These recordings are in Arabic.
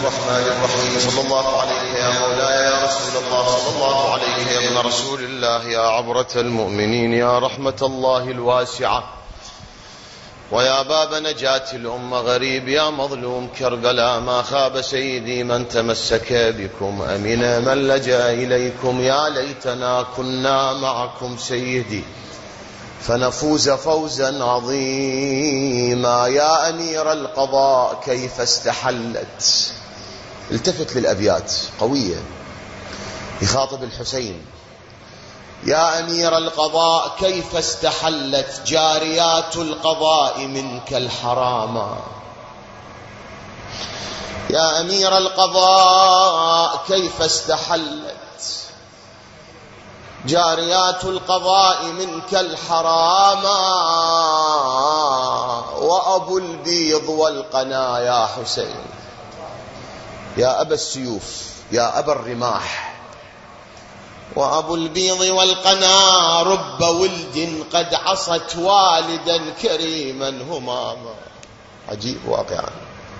الرحمن الرحيم. صلى الله عليك يا مولاي يا رسول الله، صلى الله عليك يا ابن رسول الله، يا عبرة المؤمنين، يا رحمة الله الواسعة، ويا باب نجاة الأمة غريب، يا مظلوم كربلاء. ما خاب سيدي من تمسك بكم، أمن من لجأ إليكم. يا ليتنا كنا معكم سيدي فنفوز فوزا عظيما. يا أمير القضاء كيف استحلت. التفت للأبيات قوية، يخاطب الحسين. يا أمير القضاء كيف استحلت جاريات القضاء منك الحراما. يا أمير القضاء كيف استحلت جاريات القضاء منك الحراما. وأبو البيض والقنا يا حسين، يا أبا السيوف، يا أبا الرماح. وأبو البيض والقنا رب ولد قد عصت والدا كريما هماما. عجيب واقعا.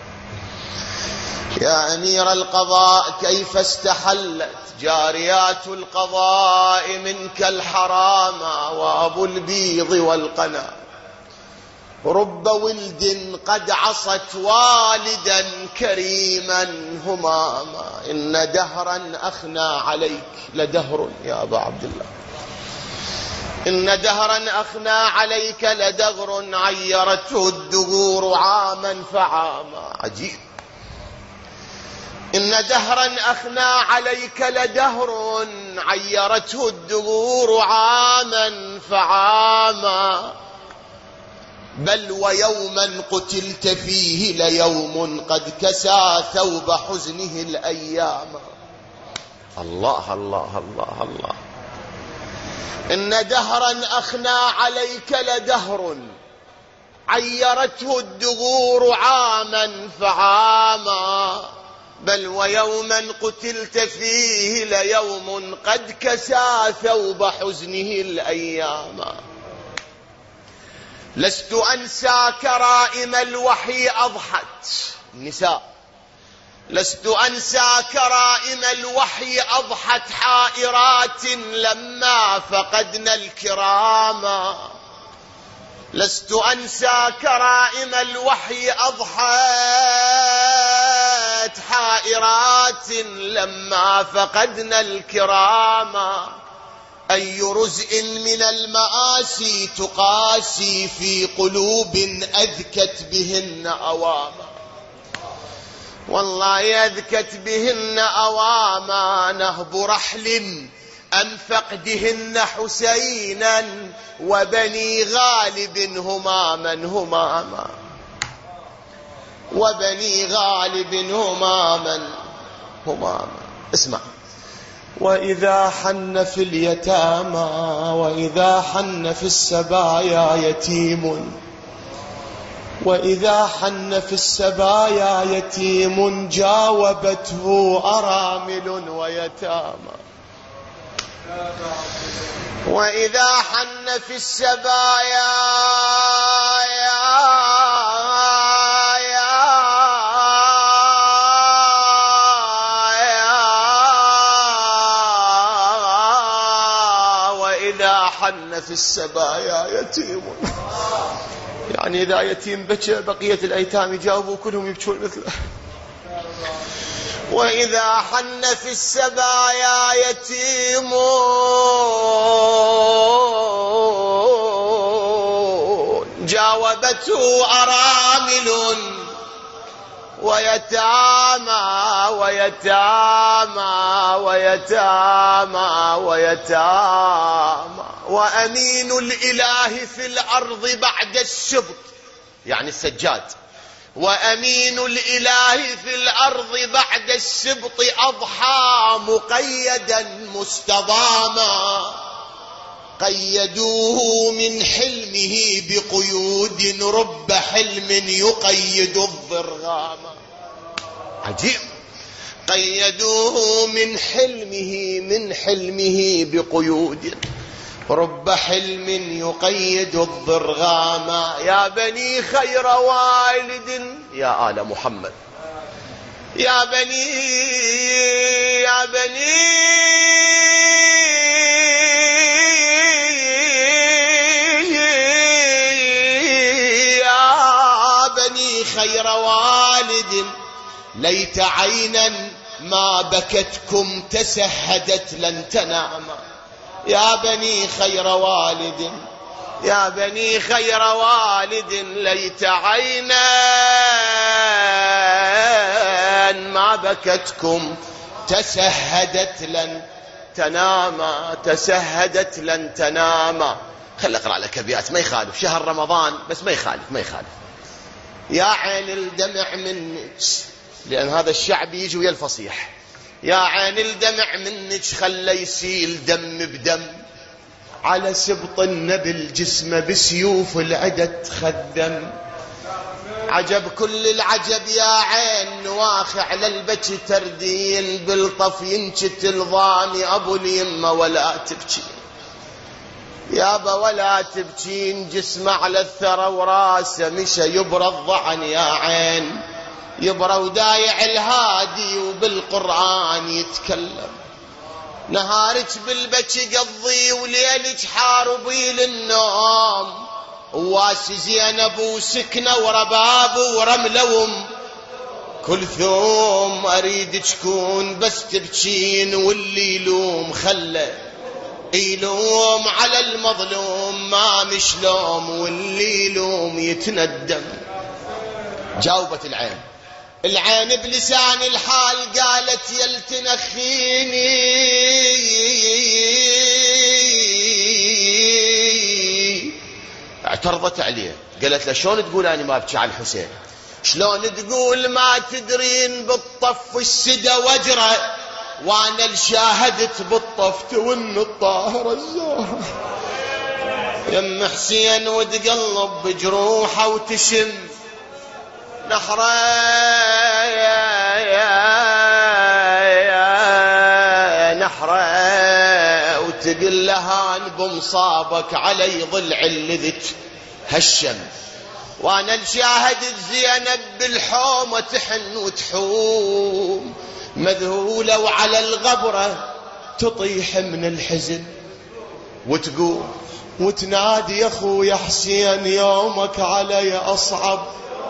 يا أمير القضاء كيف استحلت جاريات القضاء منك الحراما. وأبو البيض والقنا رب ولد قد عصت والدا كريما هماما. إن دهرا أخنى عليك لدهر يا أبا عبد الله، إن دهرا أخنى عليك لدهر عيرته الدهور عاما فعاما. عجيب. إن دهرا أخنى عليك لدهر عيرته الدهور عاما فعاما. بل ويوما قتلت فيه ليوم قد كسى ثوب حزنه الأيام. الله الله الله الله. إن دهرا أخنى عليك لدهر عيرته الدهور عاما فعاما. بل ويوما قتلت فيه ليوم قد كسى ثوب حزنه الأيام. لست أنسى كرائم الوحي أضحت النساء، لست أنسى كرائم الوحي أضحت حائرات لما فقدنا الكراما. لست أنسى كرائم الوحي أضحت حائرات لما فقدنا الكراما. أي رزء من المآسي تقاسي في قلوب أذكت بهن أواما. والله أذكت بهن أواما. نهب رحل أم فقدهن حسينا وبني غالب هماما هماما. وبني غالب هماما هماما. اسمع. وإذا حن في اليتامى، وإذا حن في السبايا يتيم، وإذا حن في السبايا يتيم جاوبته أرامل ويتامى. وإذا حن في السبايا في السبايا يتيم، يعني إذا يتيم بكى بقية الأيتام يجاوبوا كلهم يبكون مثله. وإذا حن في السبايا يتيم جاوبته أرامل ويتامى ويتامى ويتامى ويتامى. وأمين الإله في الأرض بعد السبط، يعني السجاد. وأمين الإله في الأرض بعد السبط أضحى مقيدا مستضاما. قيدوه من حلمه بقيود رب حلم يقيد الضرغام. عجيب. قيدوه من حلمه بقيود رب حلم يقيد الضرغام. يا بني خير والد، يا آل محمد، يا بني يا بني يا بني خير والد ليت عينا ما بكتكم تسهدت لن تنام. يا بني خير والد يا بني خير والد ليت عينا ما بكتكم تسهدت لن تنام. تسهدت لن تنام. خل اقرأ لك ابيات ما يخالف، شهر رمضان بس ما يخالف ما يخالف. يا عين الدمع منك، لأن هذا الشعب يجي ويا الفصيح. يا عين الدمع منك خلى يسيل دم بدم، على سبط النبي الجسم بسيوف العدد خدم. عجب كل العجب يا عين نواخ على البكي تردين، بالطف ينشت الضامي أبو اليمة ولا تبكي يابا ولا تبكين. جسمه على الثرى وراسه مشى يبرى الضعن يا عين، يبرى ودايع الهادي وبالقرآن يتكلم. نهارك بالبكي قضي وليلك حاربي للنوم، وواس زينب وسكنة ورباب ورملة كلثوم. أريد تكون بس تبكين واللي يلوم خله يلوم على المظلوم، ما مش لوم واللي يلوم يتندم. جاوبت العين، العين بلسان الحال قالت يلتنخيني اعترضت عليه، قالت له شلون تقول أنا ما أبكي على الحسين؟ شلون تقول ما تدرين بالطف السدى وجره، وانا الشاهدت بالطف تون الطاهرة الزهرة. يم حسين وتقلب بجروحه وتشم نحره نحره، وتقل لها بمصابك علي ضلع اللذت هالشم. وانا الشاهدت زينب بالحومة تحن وتحوم مذهولة، وعلى الغبرة تطيح من الحزن وتقوم وتنادي يا اخويا حسين يومك علي اصعب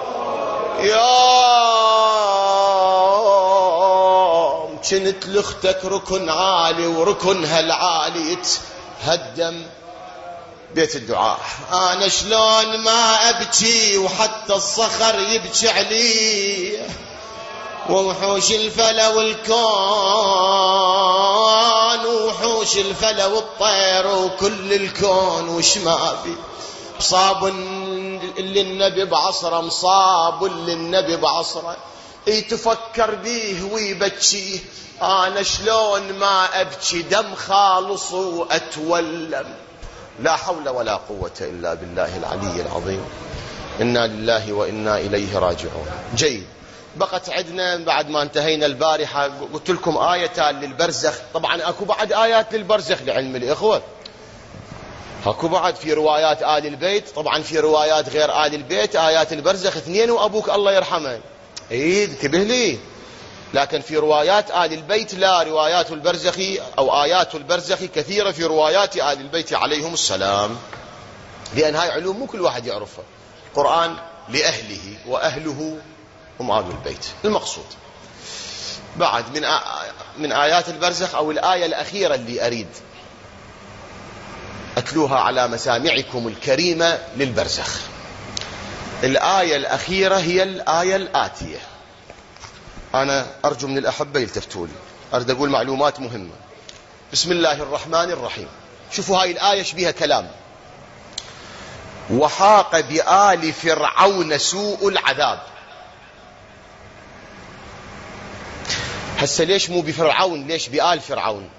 يوم. كنت لاختك ركن عالي وركنها العالي يتهدم. بيت الدعاء، انا شلون ما ابكي وحتى الصخر يبكي علي، ووحوش الفلا والكون ووحوش الفلا والطير وكل الكون وش ما في. مصاب للنبي بعصره، مصاب للنبي بعصره، يتفكر بيه ويبكيه. انا شلون ما ابكي دم خالص واتولم. لا حول ولا قوة إلا بالله العلي العظيم. إنا لله وإنا إليه راجعون. جيد، بقت عندنا بعد ما انتهينا البارحة قلت لكم آيتان للبرزخ. طبعا أكو بعد آيات للبرزخ لعلم الإخوة، أكو بعد في روايات آل البيت، طبعا في روايات غير آل البيت آيات البرزخ اثنين وأبوك الله يرحمه. انتبه لي. لكن في روايات آل البيت لا، روايات البرزخ أو آيات البرزخ كثيرة في روايات آل البيت عليهم السلام، لأن هاي علوم مو كل واحد يعرفها. القرآن لأهله وأهله هم آل البيت. المقصود بعد من آيات البرزخ أو الآية الأخيرة اللي أريد أتلوها على مسامعكم الكريمة للبرزخ. الآية الأخيرة هي الآية الآتية. أنا أرجو من الأحبة يلتفتوا لي، أريد أقول معلومات مهمة. بسم الله الرحمن الرحيم. شوفوا هاي الآية شبيها كلام. وحاق بآل فرعون سوء العذاب. هسه ليش مو بفرعون؟ ليش بآل فرعون؟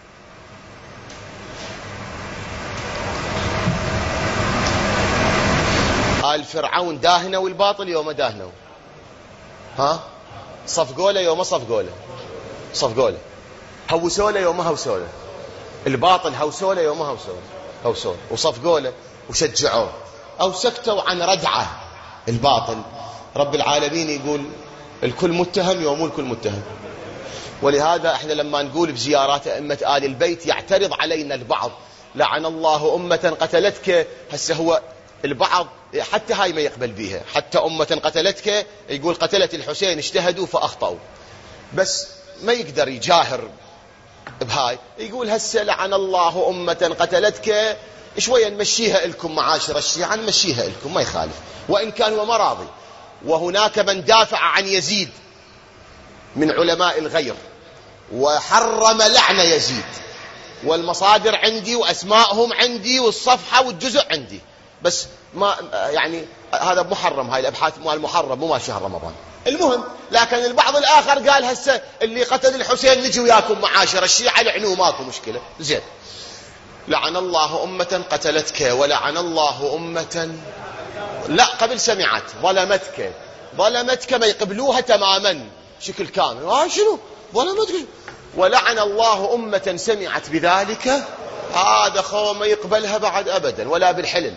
آل فرعون داهنوا والباطل يوم داهنوا. ها صفقوله يوم صفقوله، صفقوله هوسوله يوم هوسوله، الباطل هوسوله يوم هوسوله وصفقوله وشجعوه أو سكتوا عن ردعه الباطل. رب العالمين يقول الكل متهم يوم الكل متهم. ولهذا احنا لما نقول بزيارات أئمة آل البيت يعترض علينا البعض، لعن الله أمة قتلتك. هسه هو البعض حتى هاي ما يقبل بيها، حتى أمة قتلتك يقول قتلت الحسين اجتهدوا فأخطأوا، بس ما يقدر يجاهر بهاي. يقول هسه لعن الله أمة قتلتك، شوية نمشيها لكم معاشر الشيعة، نمشيها لكم ما يخالف، وإن كان هو ما راضي. وهناك من دافع عن يزيد من علماء الغير وحرم لعن يزيد، والمصادر عندي وأسماءهم عندي والصفحة والجزء عندي، بس ما يعني هذا محرم، هاي الأبحاث مال محرم مو مال شهر رمضان. المهم، لكن البعض الآخر قال هسه اللي قتل الحسين نجي وياكم معاشر الشيعة لعنوه ماكو مشكلة. زين، لعن الله أمة قتلتك ولعن الله أمة لا قبل سمعت ظلمتك. ظلمتك ما يقبلوها تماما شكل كامل. شنو ظلمتك؟ ولعن الله أمة سمعت بذلك. هذا خو ما يقبلها بعد أبدا ولا بالحلم.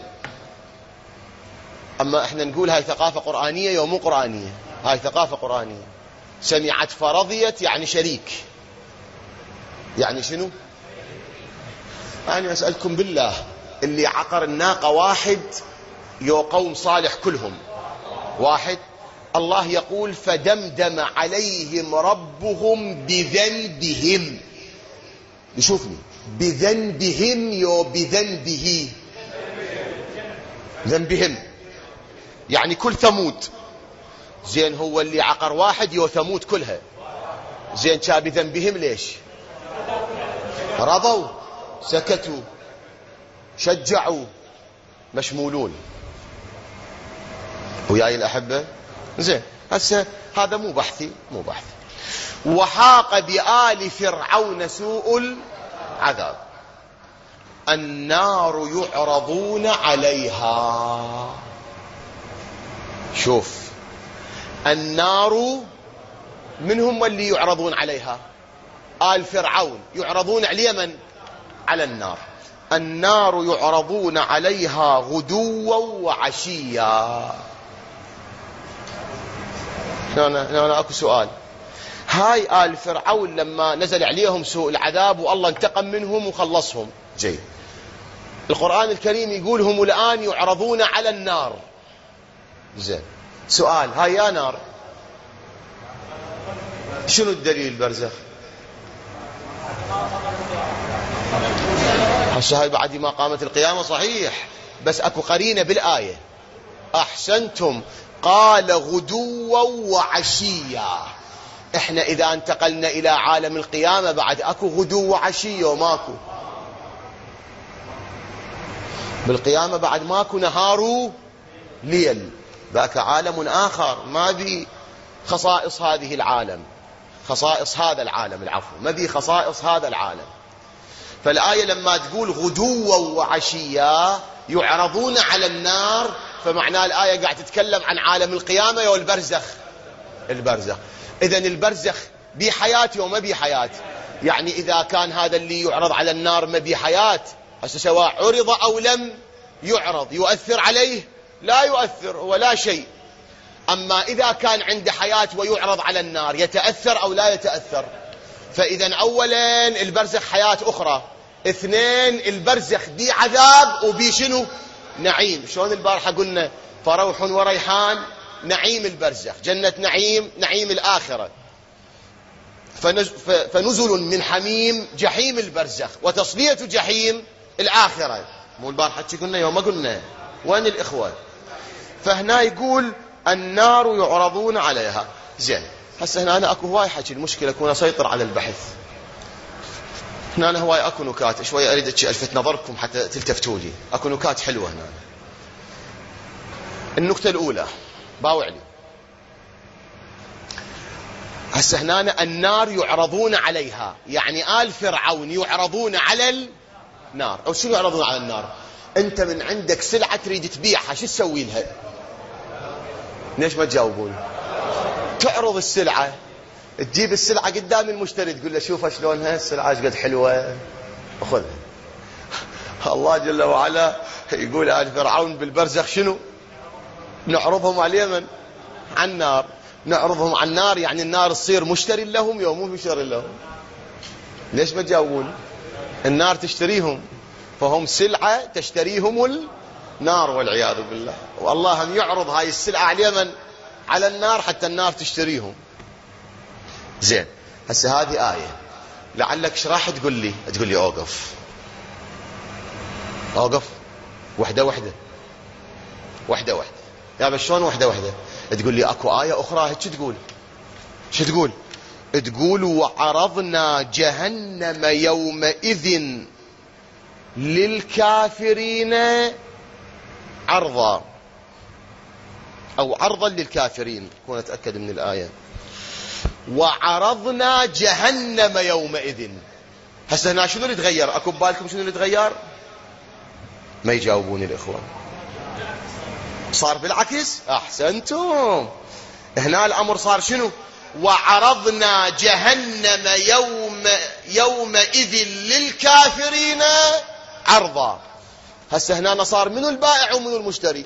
أما احنا نقول هاي ثقافة قرآنية يوم مو قرآنية، هاي ثقافة قرآنية. سمعت فرضيت يعني شريك، يعني شنو؟ يعني أسألكم بالله، اللي عقر الناقة واحد يو قوم صالح كلهم واحد. الله يقول فدمدم عليهم ربهم بذنبهم. يشوفني بذنبهم يو بذنبه، ذنبهم يعني كل ثمود. زين، هو اللي عقر واحد يو ثمود كلها. زين، شا بذنبهم ليش؟ رضوا، سكتوا، شجعوا، مشمولون. وياي الأحبة؟ زين، هسه هذا مو بحثي. وحاق بآل فرعون سوء العذاب، النار يعرضون عليها. شوف، النار من هم اللي يعرضون عليها؟ آل فرعون يعرضون على اليمن على النار. النار يعرضون عليها غدوا وعشيا. هنا اكو سؤال. هاي آل فرعون لما نزل عليهم سوء العذاب والله انتقم منهم وخلصهم، جيد. القرآن الكريم يقول هم الآن يعرضون على النار. زين، سؤال، هاي يا نار شنو الدليل؟ برزخ. هسه هاي بعد ما قامت القيامة صحيح، بس اكو قرينة بالآية. احسنتم، قال غدوا وعشيا. احنا اذا انتقلنا الى عالم القيامة بعد اكو غدو وعشية وماكو. بالقيامة بعد ماكو نهار ليل، ذاك عالم آخر ما بي خصائص هذه العالم، خصائص هذا العالم، العفو، ما بي خصائص هذا العالم. فالآية لما تقول غدوا وعشيا يعرضون على النار، فمعناه الآية قاعد تتكلم عن عالم القيامة يا البرزخ. البرزخ. إذن البرزخ بي حياة وما بي حياة. يعني إذا كان هذا اللي يعرض على النار ما بي حياة، سواء عرض أو لم يعرض يؤثر عليه؟ لا يؤثر ولا شيء. أما إذا كان عنده حياة ويعرض على النار يتأثر أو لا يتأثر؟ فإذا أولا البرزخ حياة أخرى، اثنين البرزخ بي عذاب وبي شنو؟ نعيم. شلون البارحة قلنا فروح وريحان، نعيم البرزخ، جنة نعيم، نعيم الآخرة. فنزل من حميم، جحيم البرزخ، وتصلية جحيم الآخرة. مو البارحة قلنا يوم ما قلنا؟ وين الإخوة؟ فهنا يقول النار يعرضون عليها. زين، هسه هنا أنا أكو هواي حكي، المشكلة أكون أسيطر على البحث. هنا أنا هواي أكو نكات شوية أريد ألفت نظركم حتى تلتفتوا لي. أكو نكات حلوة هنا. النكتة الأولى باوعلي. هسه هنا النار يعرضون عليها، يعني آل فرعون يعرضون على النار. أو شنو يعرضون على النار؟ أنت من عندك سلعة تريد تبيعها، شو تسوي لها؟ ليش ما تجاوبون؟ تعرض السلعة، تجيب السلعة قدام المشتري تقول له شوفها شلونها السلعة ايش قد حلوة، أخذها. الله جل وعلا يقول آل فرعون بالبرزخ شنو؟ نعرضهم على اليمن على النار. نعرضهم على النار، يعني النار تصير مشتري لهم يوم مو مشتري لهم؟ ليش ما تجاوبون؟ النار تشتريهم، فهم سلعة تشتريهم النار والعياذ بالله، والله هم يعرض هاي السلعة على اليمن على النار حتى النار تشتريهم. زين، هسه هذه آية، لعلك ايش راح تقول لي؟ تقول لي اوقف وحدة وحدة يا بس شلون وحدة؟ تقول لي اكو آية اخرى هيك تقول. شو تقول؟ تقول وعرضنا جهنم يومئذ للكافرين عرضا، او عرضا للكافرين، كون اتأكد من الآية. وعرضنا جهنم يومئذ. هسه هنا شنو اللي تغير؟ اكو ببالكم شنو اللي تغير؟ ما يجاوبون الإخوان. صار بالعكس. احسنتم. هنا الامر صار شنو؟ وعرضنا جهنم يومئذ للكافرين عرضا. هسه هنا صار منو البائع ومنو المشتري؟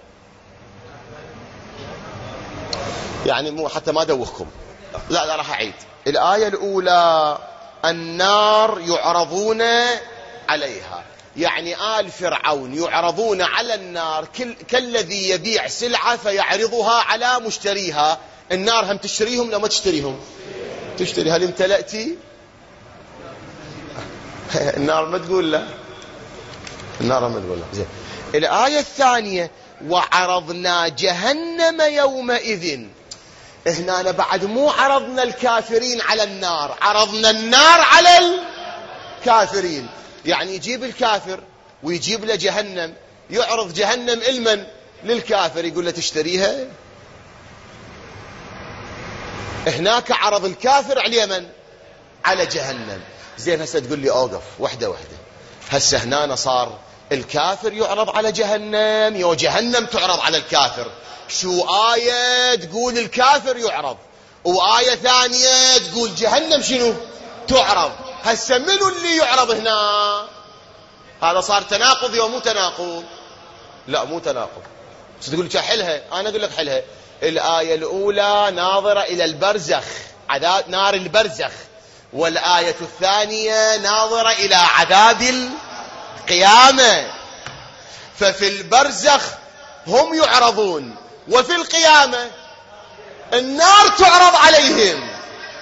يعني مو حتى ما دوخكم، لا راح أعيد. الآية الأولى النار يعرضون عليها، يعني آل فرعون يعرضون على النار كالذي يبيع سلعة فيعرضها على مشتريها. النار هم تشتريهم لا ما تشتريهم؟ تشتري. هل امتلأتي؟ النار ما تقول لا، النار ما تقول لا. زين. الآية الثانية وعرضنا جهنم يومئذ. هنا بعد مو عرضنا الكافرين على النار، عرضنا النار على الكافرين. يعني يجيب الكافر ويجيب له جهنم، يعرض جهنم المن للكافر، يقول له تشتريها. هناك عرض الكافر على اليمن على جهنم. زين، هسه تقول لي اوقف وحده. هسه هنا صار الكافر يعرض على جهنم وجهنم تعرض على الكافر. شو آية تقول الكافر يعرض، وآية ثانية تقول جهنم شنو تعرض. هسه منو اللي يعرض هنا؟ هذا صار تناقض يوم مو تناقض؟ لا مو تناقض. تقول لي حلها، انا اقول لك حلها. الآية الأولى ناظرة إلى البرزخ، عذاب نار البرزخ، والآية الثانية ناظرة إلى عذاب القيامة. ففي البرزخ هم يعرضون، وفي القيامة النار تعرض عليهم.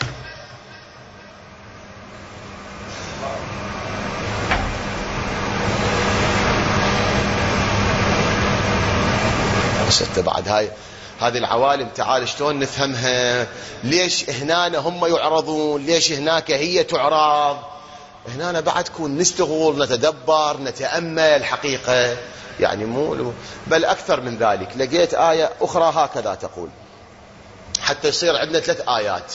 حتى بعد هذه العوالم تعال شلون نفهمها؟ ليش هنا هم يعرضون، ليش هناك هي تعرض؟ هنا بعد كون نستغل، نتدبر، نتأمل حقيقة، يعني مو بل أكثر من ذلك. لقيت آية أخرى هكذا تقول، حتى يصير عندنا 3 آيات.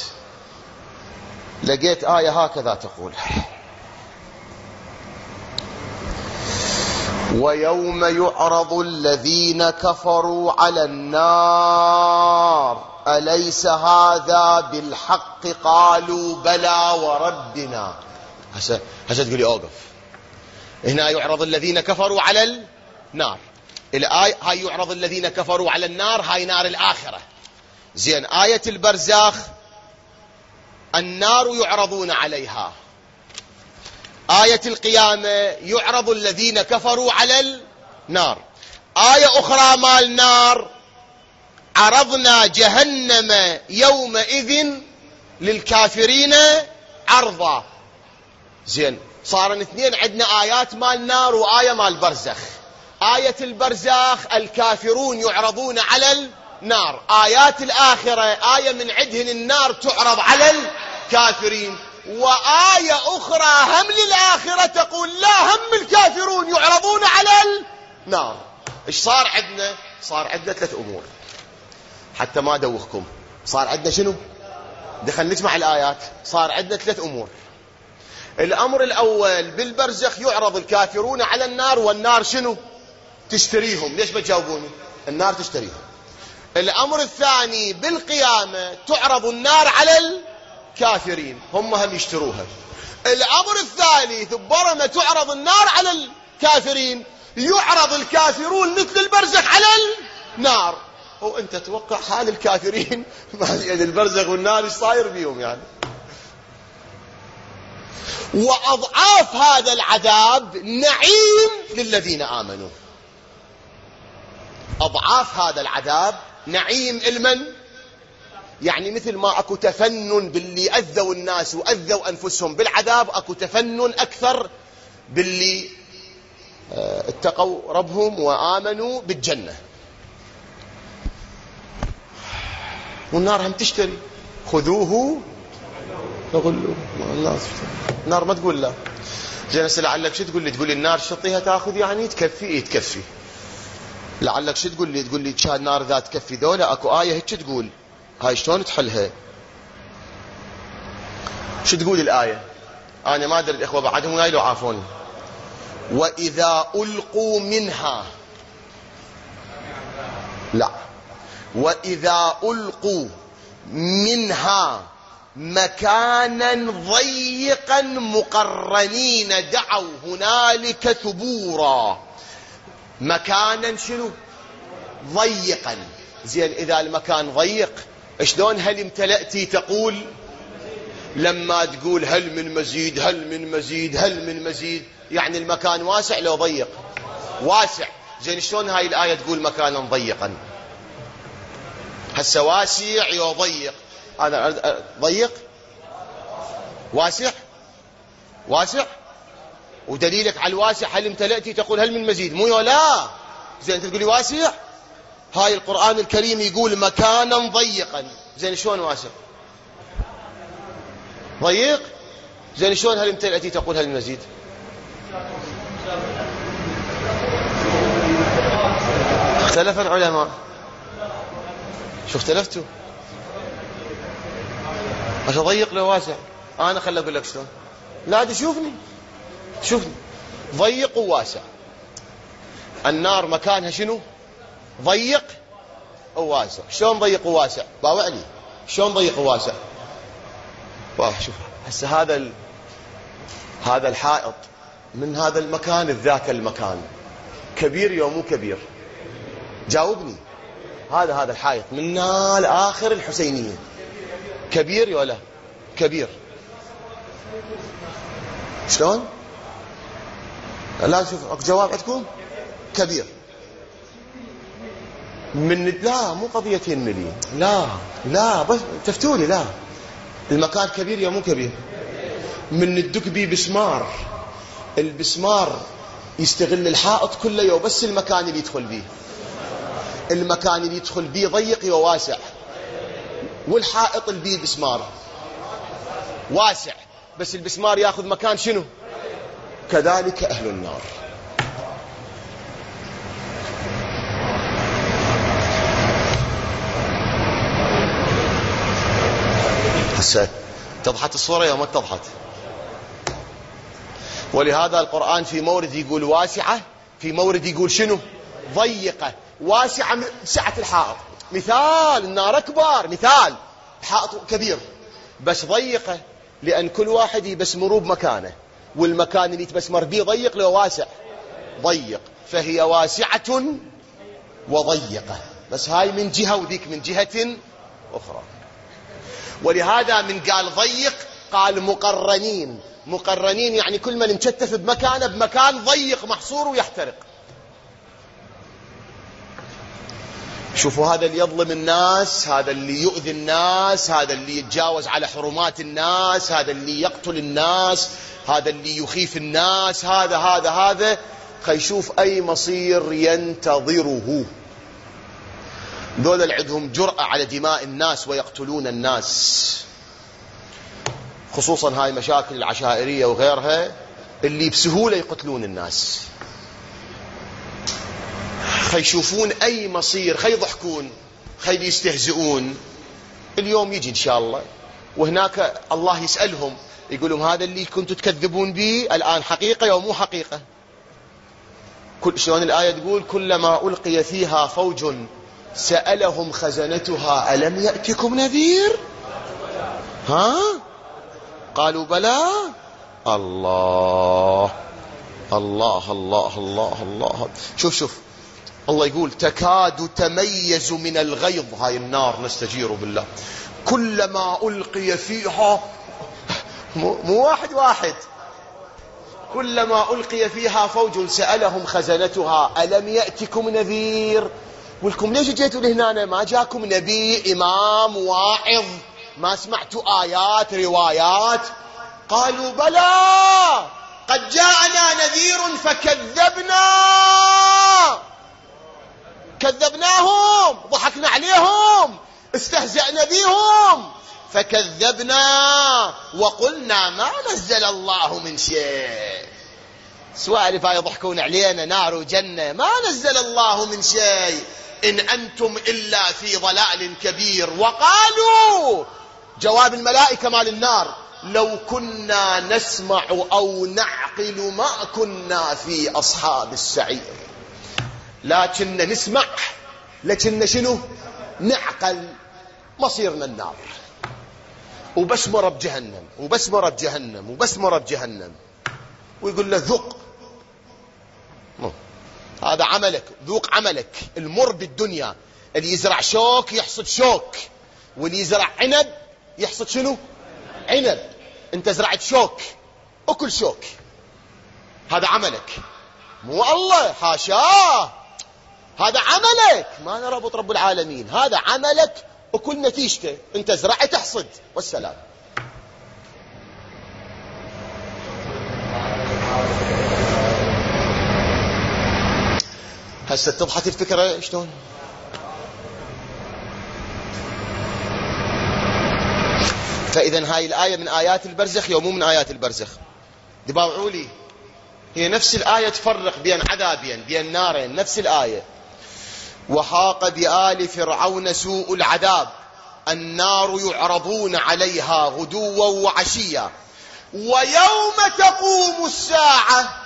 لقيت آية هكذا تقول ويوم يعرض الذين كفروا على النار أليس هذا بالحق قالوا بلى وربنا. هسه تقولي أوقف. هنا يعرض الذين كفروا على النار، الآية هاي يعرض الذين كفروا على النار، هاي نار الآخرة. زين، آية البرزاخ النار يعرضون عليها. آية القيامة يعرض الذين كفروا على النار. آية أخرى مال النار عرضنا جهنم يومئذ للكافرين عرضا. زين، صار 2 عندنا آيات مال النار وآية مال البرزخ. آية البرزخ الكافرون يعرضون على النار، آيات الآخرة آية من عدهن النار تعرض على الكافرين، وآية أخرى هم للآخرة تقول لا، هم الكافرون يعرضون على النار. إيش صار عندنا؟ صار عندنا 3 أمور حتى ما أدوخكم. صار عندنا شنو؟ دخل نجمع الآيات. صار عندنا 3 أمور. الأمر الأول بالبرزخ يعرض الكافرون على النار، والنار شنو؟ تشتريهم. ليش ما تجاوبوني؟ النار تشتريهم. الأمر الثاني بالقيامة تعرض النار على الكافرين، هم يشتروها. الأمر الثالث برمى تعرض النار على الكافرين، يعرض الكافرون مثل البرزخ على النار. وانت توقع حال الكافرين يعني البرزخ والنار ايش صاير بيهم يعني. وأضعاف هذا العذاب نعيم للذين آمنوا. أضعاف هذا العذاب نعيم المن؟ يعني مثل ما أكو تفنن باللي أذوا الناس وأذوا أنفسهم بالعذاب، أكو تفنن أكثر باللي اتقوا ربهم وآمنوا بالجنة. والنار هم تشتري، خذوه فغلوه. النار ما تقول لا. زين لعلك شو تقول لي؟ تقول لي النار شطيها تاخذ يعني تكفي؟ ايه تكفي. لعلك شو تقول لي؟ تقول لي كان النار ذات تكفي ذولا اكو آية هيك تقول، هاي شلون تحلها؟ شو تقول الآية؟ أنا ما أدري الإخوة بعدهم وياي لو عافوني. وإذا ألقوا منها، لا، وإذا ألقوا منها مكانا ضيقا مقرنين دعوا هنالك ثبورا. مكانا شنو؟ ضيقا. زين إذا المكان ضيق شلون هل امتلأتي تقول؟ لما تقول هل من مزيد هل من مزيد هل من مزيد، يعني المكان واسع لو ضيق؟ واسع. زين شلون هاي الآية تقول مكانا ضيقا؟ هسه واسع يضيق، أنا ضيق واسع واسع. ودليلك على الواسع هل امتلأتي تقول هل من مزيد، مو لا. زين انت تقولي واسع، هاي القرآن الكريم يقول مكانا ضيقا. زين شلون واسع؟ ضيق. زين شلون هل امتلأتي تقول هل من مزيد؟ اختلف العلماء. شو اختلفتوا؟ عشان ضيق لو واسع. انا خل اقول لك شلون. لا تشوفني، شوفني. ضيق وواسع. النار مكانها شنو؟ ضيق وواسع. شلون ضيق وواسع؟ باوع لي شلون ضيق وواسع. شوف هسه هذا الحائط من هذا المكان لذاك المكان كبير يو مو كبير؟ جاوبني. هذا الحائط من لآخر الحسينية كبير يو لا؟ كبير. شلون؟ لا شوف جواب عندكم كبير. من لا مو قضيتين ملي، لا بس تفتوني. لا المكان كبير يا مو كبير؟ من الدكبي بسمار، البسمار يستغل الحائط كله يو بس المكان اللي يدخل بيه. المكان اللي يدخل بيه ضيق يو واسع؟ والحائط اللي بيه بسمار واسع بس البسمار ياخذ مكان شنو؟ كذلك أهل النار. هسه اتضحت الصورة يا ما اتضحت؟ ولهذا القرآن في مورد يقول واسعة، في مورد يقول شنو؟ ضيقة. واسعة سعة الحائط، مثال النار أكبر، مثال الحائط كبير، بس ضيقة لأن كل واحد يبسمروا بمكانه، والمكان اللي يتبسمر به ضيق لو واسع ضيق، فهي واسعة وضيقة، بس هاي من جهة وذيك من جهة أخرى. ولهذا من قال ضيق قال مقرنين. مقرنين يعني كل من مشتف بمكانه بمكان ضيق محصور ويحترق. شوفوا هذا اللي يظلم الناس، هذا اللي يؤذي الناس، هذا اللي يتجاوز على حرمات الناس، هذا اللي يقتل الناس، هذا اللي يخيف الناس، هذا خيشوف أي مصير ينتظره. دول اللي عندهم جرأة على دماء الناس ويقتلون الناس، خصوصا هاي مشاكل العشائرية وغيرها اللي بسهولة يقتلون الناس. خيشوفون أي مصير، خيضحكون، خيستهزئون. اليوم يجي إن شاء الله وهناك الله يسألهم يقول لهم هذا اللي كنتوا تكذبون به الآن حقيقة أو مو حقيقة؟ شلون الآية تقول كلما ألقي فيها فوج سألهم خزنتها ألم يأتكم نذير؟ قالوا بلى. الله الله الله الله الله. شوف الله يقول تكاد تميز من الغيظ، هاي النار نستجير بالله، كلما ألقي فيها، مو واحد، كلما ألقي فيها فوج سألهم خزنتها ألم يأتكم نذير؟ ولكم ليش جيتوا لهنا؟ ما جاكم نبي إمام واعظ؟ ما سمعتوا آيات روايات؟ قالوا بلى قد جاءنا نذير كذبناهم، ضحكنا عليهم، استهزأنا بهم، فكذبنا وقلنا ما نزل الله من شيء. سوالف هاي يضحكون علينا، نار وجنة، ما نزل الله من شيء، إن أنتم إلا في ضلال كبير. وقالوا، جواب الملائكة مال النار، لو كنا نسمع أو نعقل ما كنا في أصحاب السعير. لكن نسمع، لكن شنو؟ نعقل، مصيرنا النار، وبس مرة بجهنم، وبس مرة بجهنم، وبس مرة بجهنم. ويقول له ذق، هذا عملك، ذوق عملك المر بالدنيا. اللي يزرع شوك يحصد شوك، واللي يزرع عنب يحصد شنو؟ عنب. انت زرعت شوك، اكل شوك، هذا عملك، مو الله، حاشاه، هذا عملك، ما نربط رب العالمين، هذا عملك وكل نتيجته، انت زرعت تحصد، والسلام. هسه اتضحت الفكرة شلون؟ فإذا هاي الآية من آيات البرزخ يوم من آيات البرزخ. دباوعوا لي، هي نفس الآية تفرق بين عذابين، بين نارين، نفس الآية. وحاق بآل فرعون سوء العذاب، النار يعرضون عليها غدوا وعشيا ويوم تقوم الساعة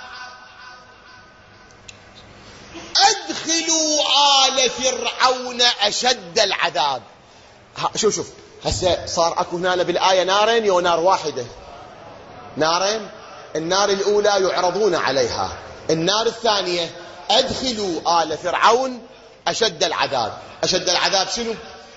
أدخلوا آل فرعون أشد العذاب. شوف هسه صار أكو هنا بالآية نارين يو نار واحدة؟ نارين. النار الأولى يعرضون عليها، النار الثانية أدخلوا آل فرعون أشد العذاب. أشد العذاب شنو؟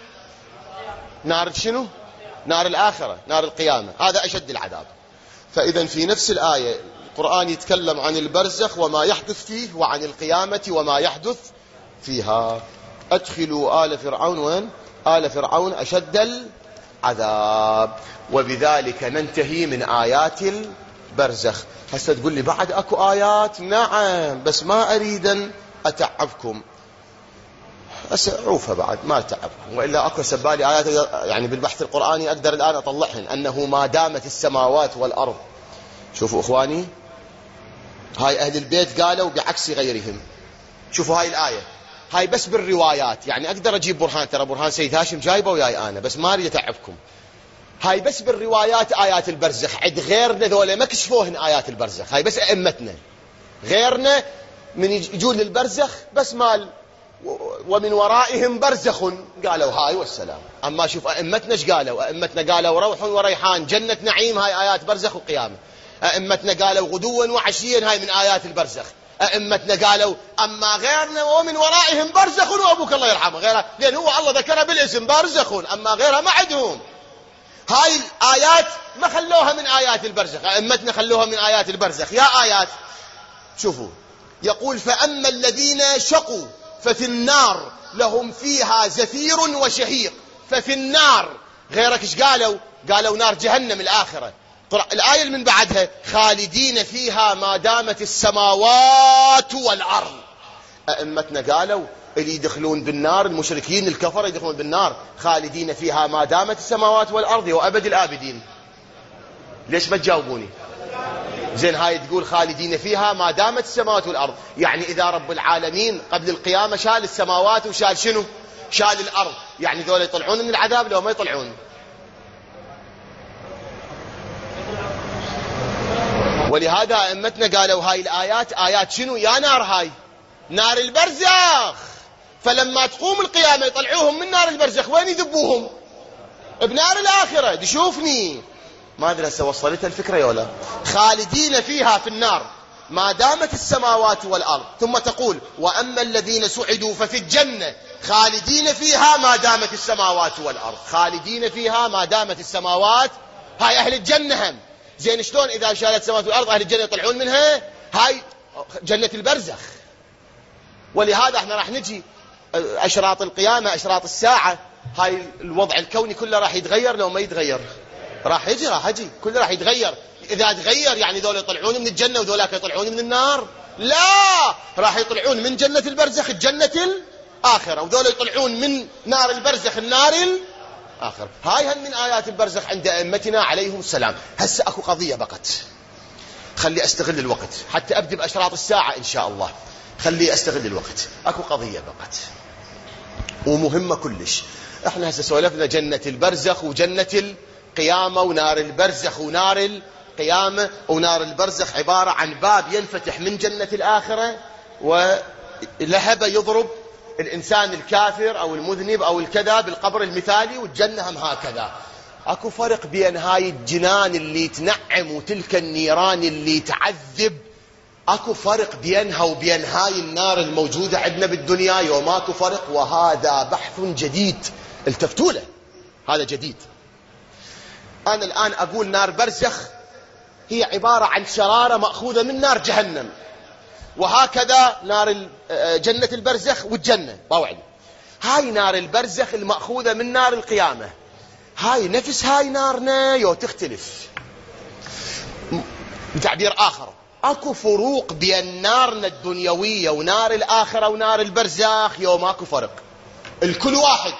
نار شنو؟ نار الآخرة، نار القيامة، هذا أشد العذاب. فإذا في نفس الآية القرآن يتكلم عن البرزخ وما يحدث فيه، وعن القيامة وما يحدث فيها. أدخلوا آل فرعون، وين؟ آل فرعون أشد العذاب. وبذلك ننتهي من آيات البرزخ. هسه تقول لي بعد أكو آيات؟ نعم، بس ما أريد أن أتعبكم، أسعوفها بعد ما أتعبكم، وإلا أكو سبالي آيات يعني بالبحث القرآني أقدر الآن أطلعهن، أنه ما دامت السماوات والأرض. شوفوا إخواني، هاي أهل البيت قالوا بعكس غيرهم. شوفوا هاي الآية، هاي بس بالروايات، يعني أقدر أجيب برهان، ترى برهان سيد هاشم جايبه وياي أنا، بس ما أريد أتعبكم. هاي بس بالروايات آيات البرزخ، عند غيرنا ذولا ما كشفوهن آيات البرزخ، هاي بس أئمتنا. غيرنا من يجون للبرزخ بس مال ومن ورائهم برزخ، قالوا هاي والسلام. أما شوف أئمتنا ايش قالوا؟ أئمتنا قالوا روح وريحان، جنة نعيم، هاي آيات برزخ وقيامة. أئمتنا قالوا غدوا وعشيا، هاي من آيات البرزخ. أئمتنا قالوا أما غيرنا ومن ورائهم برزخ، وأبوك الله يرحمه غيرها، لأن هو الله ذكرها بالاسم برزخ، أما غيرها ما عندهم. هاي الآيات ما خلوها من آيات البرزخ، أئمتنا خلوها من آيات البرزخ. يا آيات شوفوا، يقول فأما الذين شقوا ففي النار لهم فيها زفير وشهيق. ففي النار، غيرك ايش قالوا؟ قالوا نار جهنم الآخرة. الآية اللي من بعدها خالدين فيها ما دامت السماوات والأرض. أئمتنا قالوا اللي يدخلون بالنار المشركين الكفر يدخلون بالنار خالدين فيها ما دامت السماوات والأرض وأبد الآبدين. ليش ما تجاوبوني؟ زين هاي تقول خالدين فيها ما دامت السماوات والأرض، يعني إذا رب العالمين قبل القيامة شال السماوات وشال شنو؟ شال الأرض، يعني ذولا يطلعون من العذاب لو ما يطلعون؟ ولهذا أئمتنا قالوا هاي الآيات آيات شنو؟ يا نار، هاي نار البرزخ. فلما تقوم القيامة يطلعوهم من نار البرزخ، وين يذبوهم؟ بنار الآخرة. دي شوفني، ما أدري هسه وصلتها الفكرة ولا؟ خالدين فيها في النار، ما دامت السماوات والأرض، ثم تقول وأما الذين سعدوا ففي الجنة خالدين فيها ما دامت السماوات والأرض، خالدين فيها ما دامت السماوات. هاي أهل الجنة هم زين، شلون إذا شالت السماوات والأرض أهل الجنة يطلعون منها؟ هاي جنة البرزخ. ولهذا احنا راح نجي أشراط القيامة، أشراط الساعة، هاي الوضع الكوني كله راح يتغير لو ما يتغير؟ راح يجي كله راح يتغير. إذا تغير يعني ذول يطلعون من الجنة وذولاك يطلعون من النار؟ لا، راح يطلعون من جنة البرزخ الجنة الآخرة، وذول يطلعون من نار البرزخ النار الآخرة. هاي هم من آيات البرزخ عند أئمتنا عليهم السلام. هسه أكو قضية بقت، خلي أستغل الوقت حتى أبدأ بأشراط الساعة إن شاء الله. خلي أستغل الوقت. أكو قضية بقت ومهمة كلش. احنا هسه سولفنا جنة البرزخ وجنة القيامة ونار البرزخ ونار القيامة. ونار البرزخ عبارة عن باب ينفتح من جنة الآخرة ولهب يضرب الإنسان الكافر أو المذنب أو الكذا بالقبر المثالي، والجنة هم هكذا. أكو فرق بين هاي الجنان اللي تنعم وتلك النيران اللي تعذب، أكو فرق بينها وبين هاي النار الموجودة عندنا بالدنيا يوم. أكو فرق، وهذا بحث جديد التفتوا له، هذا جديد. أنا الآن أقول نار برزخ هي عبارة عن شرارة مأخوذة من نار جهنم، وهكذا نار جنة البرزخ والجنة باوعد. هاي نار البرزخ المأخوذة من نار القيامة، هاي نفس هاي نارنا يو تختلف. بتعبير آخر، أكو فروق بين نارنا الدنيوية ونار الآخرة ونار البرزخ يو ماكو فرق، الكل واحد.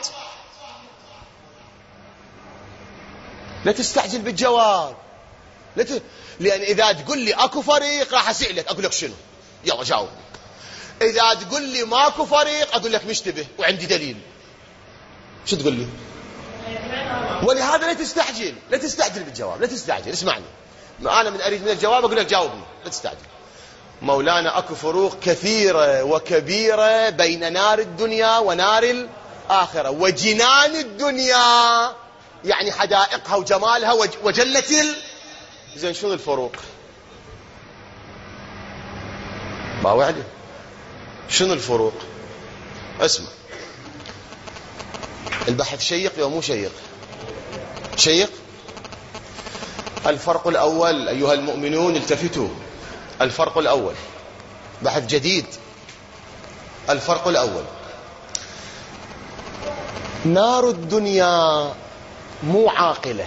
لا تستعجل بالجواب، لأن إذا تقول لي أكو فريق راح أسألك أقول لك شنو، يلا جاوب. إذا تقول لي ماكو فريق أقول لك مشتبه وعندي دليل. شو تقول لي؟ ولهذا لا تستعجل بالجواب، لا تستعجل. اسمعني، أنا من أريد من الجواب أقول لك جاوبني، لا تستعجل. مولانا أكو فروق كثيرة وكبيرة بين نار الدنيا ونار الآخرة. وجنان الدنيا يعني حدائقها وجمالها وجنة زين شنو الفروق؟ باوعدي شنو الفروق؟ اسمع، البحث شيق يا مو شيق؟ شيق. الفرق الأول أيها المؤمنون التفتوا، الفرق الأول بحث جديد. الفرق الأول، نار الدنيا مو عاقلة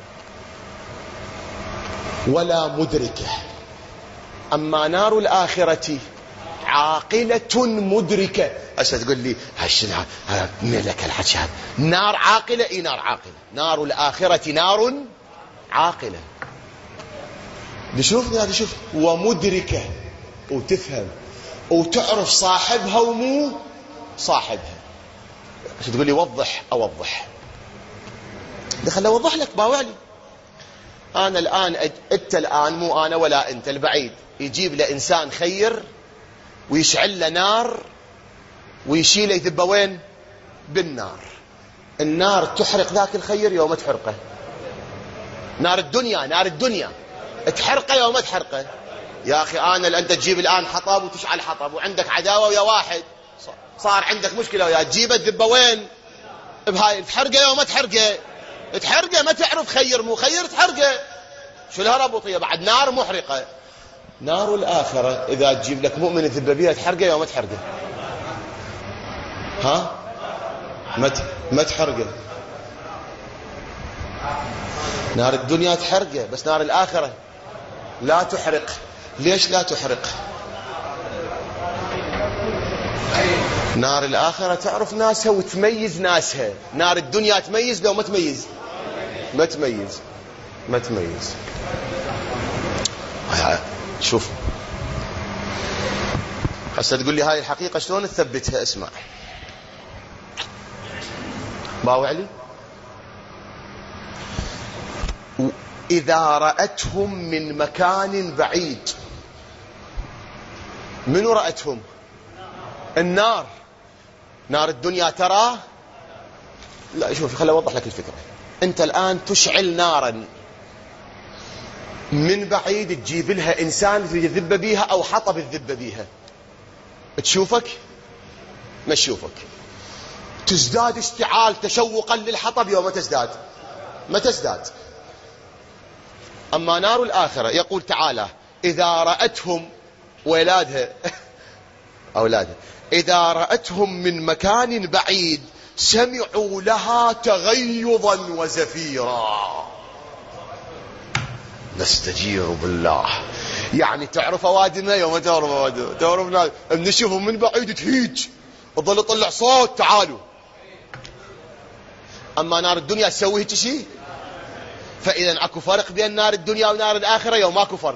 ولا مدركة، أما نار الآخرة عاقلة مدركة. أسا تقول لي هالشنع ملك الحكي هذا نار عاقلة؟ إيه نار عاقلة. نار الآخرة نار عاقلة، بشوفني هذا شوف، ومدركة، وتفهم وتعرف صاحبها ومو صاحبها. أسا تقول لي وضح، أوضح. دخل أوضح لك باوعلي. أنا الآن أنت الآن مو أنا ولا أنت، البعيد يجيب له إنسان خير ويشعل له نار ويشيله يذبه وين؟ بالنار. النار تحرق ذاك الخير يوم تحرقه. نار الدنيا تحرقه يوم تحرقه. يا أخي أنا أنت تجيب الآن حطب وتشعل حطب وعندك عداوة ويا واحد، صار عندك مشكلة ويا تجيبه تذبه وين؟ بهاي تحرقه يوم تحرقه ما تعرف خير مو خير تحرقه. شو الهربوطية بعد؟ نار محرقة. نار الآخرة إذا تجيب لك مؤمن تذبه بيها تحرقه يوم تحرقه؟ ها؟ ما تحرقه. نار الدنيا تحرقه، بس نار الآخرة لا تحرق. ليش لا تحرق؟ نار الآخرة تعرف ناسها وتميز ناسها. نار الدنيا تميز لو ما تميز؟ ما تميز. شوف هسه تقول لي هاي الحقيقة شلون تثبتها؟ اسمع باوعلي، إذا رأتهم من مكان بعيد. منو رأتهم؟ النار. نار الدنيا ترى لا. شوف خليني أوضح لك الفكرة. أنت الآن تشعل نارا، من بعيد تجيب لها إنسان تريد الذبة بيها أو حطب الذبة بيها، تشوفك ما تشوفك، تزداد اشتعال تشوقا للحطب يوم ما تزداد. أما نار الآخرة يقول تعالى إذا رأتهم أولادها إذا رأتهم من مكان بعيد سمعوا لها تغيظا وزفيرا. نستجير بالله، يعني تعرف أوادمها يوم تعرف أوادمها، تعرف ناس نشوفهم من بعيد تهيج تظل تطلع صوت تعالوا. أما نار الدنيا تسوي هيك شيء؟ فإذا أكو فرق بين نار الدنيا ونار الآخرة يوم ماكو فرق.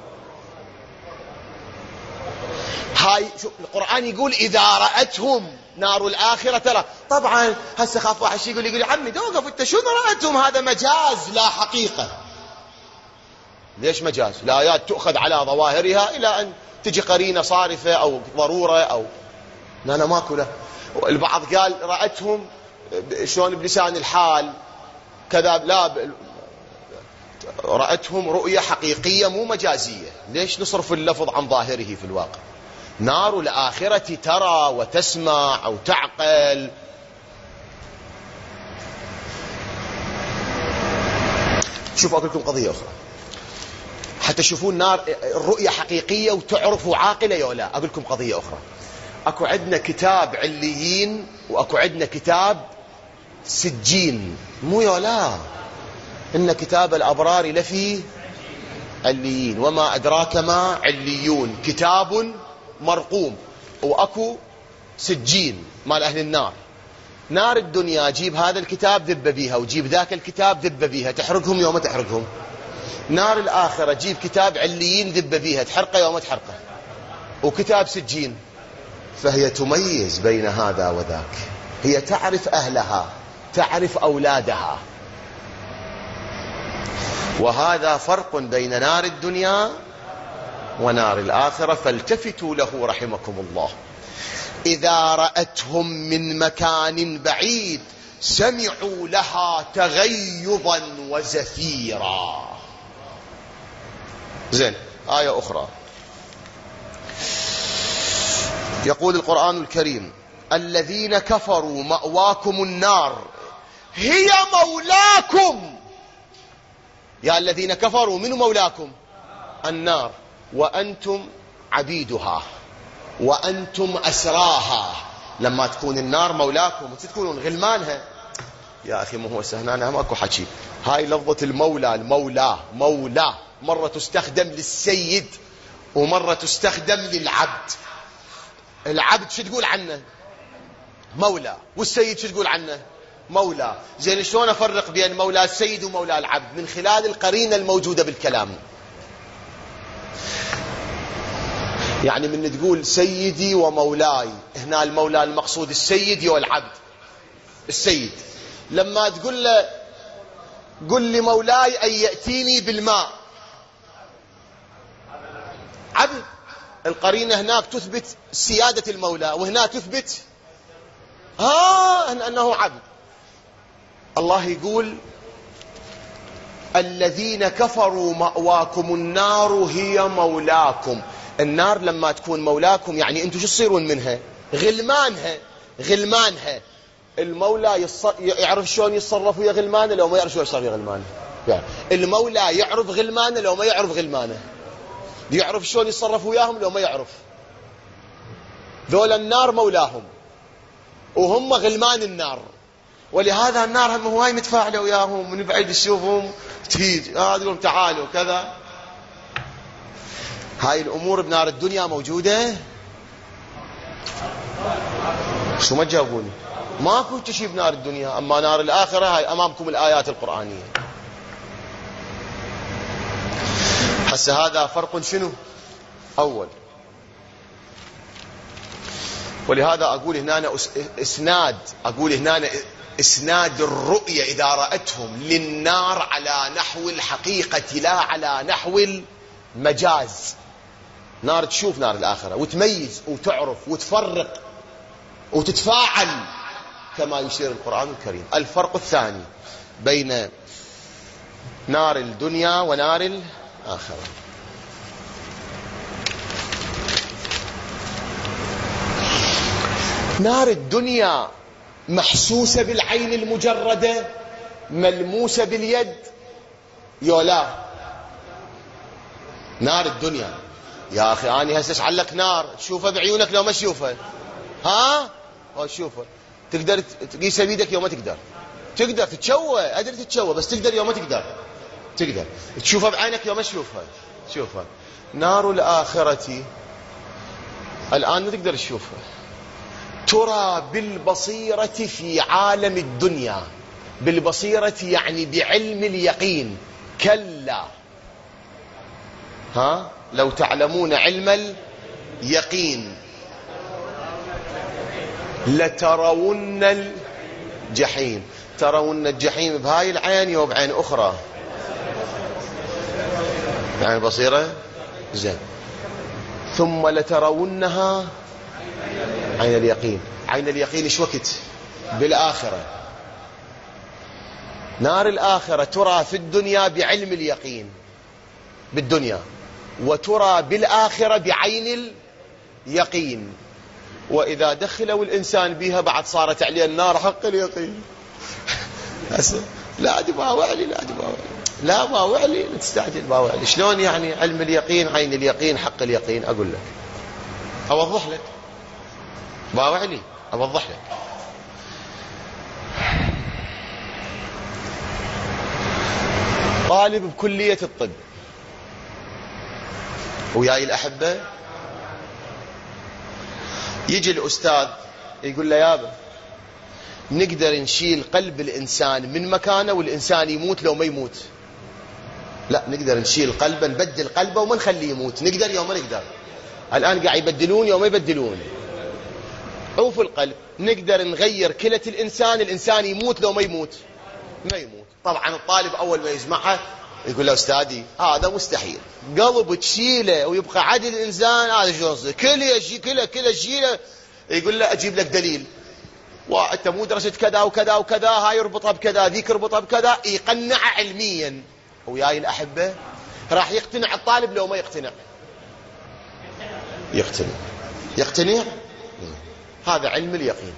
هاي شوف القرآن يقول إذا رأتهم نار الآخرة ترى. طبعا هسه خاف واحد شيء يقول لي عمي توقف انت شنو رأتهم؟ هذا مجاز لا حقيقة. ليش مجاز؟ الآيات تؤخذ على ظواهرها إلى أن تجي قرينة صارفة أو ضرورة أو لا ماكو له. البعض قال رأتهم شلون بلسان الحال كذا، لا رأتهم رؤية حقيقية مو مجازية. ليش نصرف اللفظ عن ظاهره في الواقع؟ نار الآخرة ترى وتسمع أو تعقل. شوفوا أقول لكم قضية أخرى حتى تشوفون نار الرؤية حقيقية وتعرفوا عاقلة يولا. أقول لكم قضية أخرى. أكو عندنا كتاب عليين وأكو عندنا كتاب سجين، مو يولا. إن كتاب الأبرار لفي عليين وما أدراك ما عليون كتاب مرقوم. وأكو سجين مال أهل النار. نار الدنيا جيب هذا الكتاب ذب بيها وجيب ذاك الكتاب ذب بيها، تحرقهم يوم تحرقهم. نار الآخرة جيب كتاب عليين ذب بيها، تحرقه يوم تحرقه. وكتاب سجين، فهي تميز بين هذا وذاك. هي تعرف أهلها، تعرف أولادها. وهذا فرق بين نار الدنيا ونار الآخرة، فالتفتوا له رحمكم الله. إذا رأتهم من مكان بعيد سمعوا لها تغيظا وزفيرا. زين، آية أخرى يقول القرآن الكريم الذين كفروا مأواكم النار هي مولاكم. يا الذين كفروا من مولاكم؟ النار، وأنتم عبيدها وأنتم أسراها. لما تكون النار مولاكم وتكونون غلمانها، يا أخي ما هو سهنانها ماكو حكي. هاي لفظة المولى، مولا مرة تستخدم للسيد ومرة تستخدم للعبد. العبد شو تقول عنه؟ مولى. والسيد شو تقول عنه؟ مولى. زين شلون أفرق بين مولى السيد ومولى العبد؟ من خلال القرينة الموجودة بالكلام. يعني من تقول سيدي ومولاي، هنا المولى المقصود السيد والعبد. السيد لما تقول له قل لي مولاي أن يأتيني بالماء، عبد. القرينة هناك تثبت سيادة المولى وهنا تثبت أنه عبد. الله يقول الذين كفروا مأواكم النار هي مولاكم. النار لما تكون مولاكم يعني أنتم شو تصيرون منها؟ غلمانها. المولى يعرف شلون يتصرف ويا غلمانه لو ما يعرف شلون يتصرف ويا غلمانه. يعني المولى يعرف غلمانه لو ما يعرف غلمانه، يعرف شلون يتصرف وياهم لو ما يعرف. ذول النار مولاهم وهم غلمان النار، ولهذا النار هم هواي متفاعله وياهم، من بعيد تشوفهم تهيج تقول تعالوا كذا. هاي الأمور بنار الدنيا موجودة. شو ما تجاوبوني؟ ماكو شيء بنار الدنيا. أما نار الآخرة هاي أمامكم الآيات القرآنية. هسه هذا فرق شنو؟ أول. ولهذا أقول هنا إسناد الرؤية إذا رأتهم للنار على نحو الحقيقة لا على نحو المجاز. نار تشوف نار الآخرة وتميز وتعرف وتفرق وتتفاعل كما يشير القرآن الكريم. الفرق الثاني بين نار الدنيا ونار الآخرة. نار الدنيا محسوسة بالعين المجردة، ملموسة باليد يولا؟ نار الدنيا يا أخي أنا هسه اشعل لك نار تشوفها بعيونك لو ما تشوفها؟ ها؟ تشوفها تقدر تقيسها بيدك يوم ما تقدر؟ تقدر تتشوى، أدري تتشوى، بس تقدر يوم ما تقدر؟ تقدر تشوفها بعينك يوم ما تشوفها. نار الآخرة الآن ما تقدر تشوفها، ترى بالبصيرة في عالم الدنيا. بالبصيرة يعني بعلم اليقين. كلا لو تعلمون علم اليقين لترون الجحيم. ترون الجحيم بهاي العين وبعين أخرى؟ بعين البصيرة زين. ثم لترونها عين اليقين. عين اليقين ايش وقت؟ بالآخرة. نار الآخرة ترى في الدنيا بعلم اليقين بالدنيا، وترى بالآخرة بعين اليقين. وإذا دخلوا الإنسان بها بعد صارت عليه النار حق اليقين. لا تباوع لي لا باوع لي، لا تستعجل باوع لي. شلون يعني علم اليقين عين اليقين حق اليقين؟ أقول لك، أوضح لك، باوع لي أوضح لك. طالب بكلية الطب وياي الأحبة، يجي الأستاذ يقول له يابا نقدر نشيل قلب الإنسان من مكانه والإنسان يموت لو ما يموت؟ لا، نقدر نشيل قلبه، نبدل قلبه وما نخليه يموت. نقدر يوم ما نقدر. الآن قاعد يبدلون يوم ما يبدلون. عوف القلب نقدر نغير كلة الإنسان يموت لو ما يموت؟ ما يموت. طبعا الطالب أول ما يسمعها يقول له أستاذي هذا مستحيل، قلب تشيله ويبقى عدد الإنسان هذا شو قصدك؟ كله تشيله. يقول له أجيب لك دليل، وأنت مو درست كذا وكذا وكذا، هاي يربطها بكذا، ذيك يربطها بكذا، يقنع علميا. وياي الأحبة راح يقتنع الطالب لو ما يقتنع؟ يقتنع. هذا علم اليقين.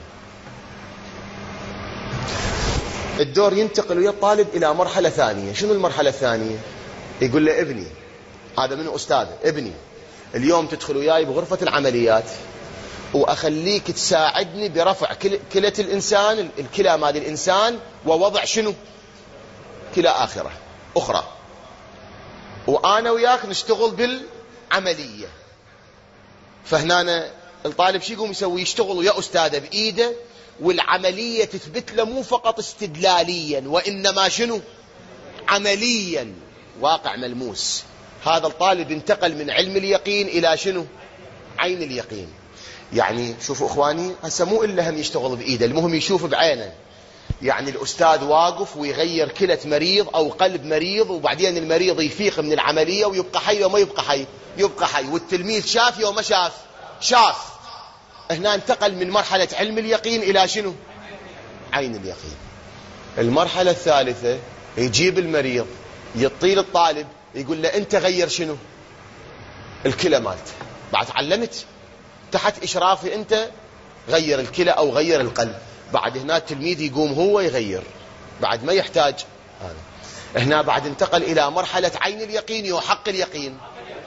الدور ينتقل ويا الطالب إلى مرحلة ثانية. شنو المرحلة الثانية؟ يقول له ابني، هذا من أستاذ، ابني اليوم تدخل وياي بغرفة العمليات وأخليك تساعدني برفع كلى الإنسان، الكلى مال الإنسان، ووضع شنو؟ كلى أخرى. وأنا وياك نشتغل بالعملية. فهنا الطالب شو يقوم يسوي؟ يشتغل ويا أستاذه بإيده، والعملية تثبت له مو فقط استدلاليا وإنما شنو؟ عمليا، واقع ملموس. هذا الطالب انتقل من علم اليقين إلى شنو؟ عين اليقين. يعني شوفوا إخواني، هسه مو إلا هم يشتغل بإيده، المهم يشوف بعينه. يعني الأستاذ واقف ويغير كلة مريض أو قلب مريض، وبعدين المريض يفيق من العملية ويبقى حي وما يبقى حي، يبقى حي. والتلميذ شاف وما شاف. هنا انتقل من مرحلة علم اليقين إلى شنو؟ عين اليقين. المرحلة الثالثة يجيب المريض يطيل الطالب يقول له أنت غير شنو؟ الكلى مالته. بعد علمت تحت إشرافي أنت غير الكلى أو غير القلب. بعد هنا التلميذ يقوم هو يغير، بعد ما يحتاج هذا. هنا بعد انتقل إلى مرحلة عين اليقين وحق اليقين.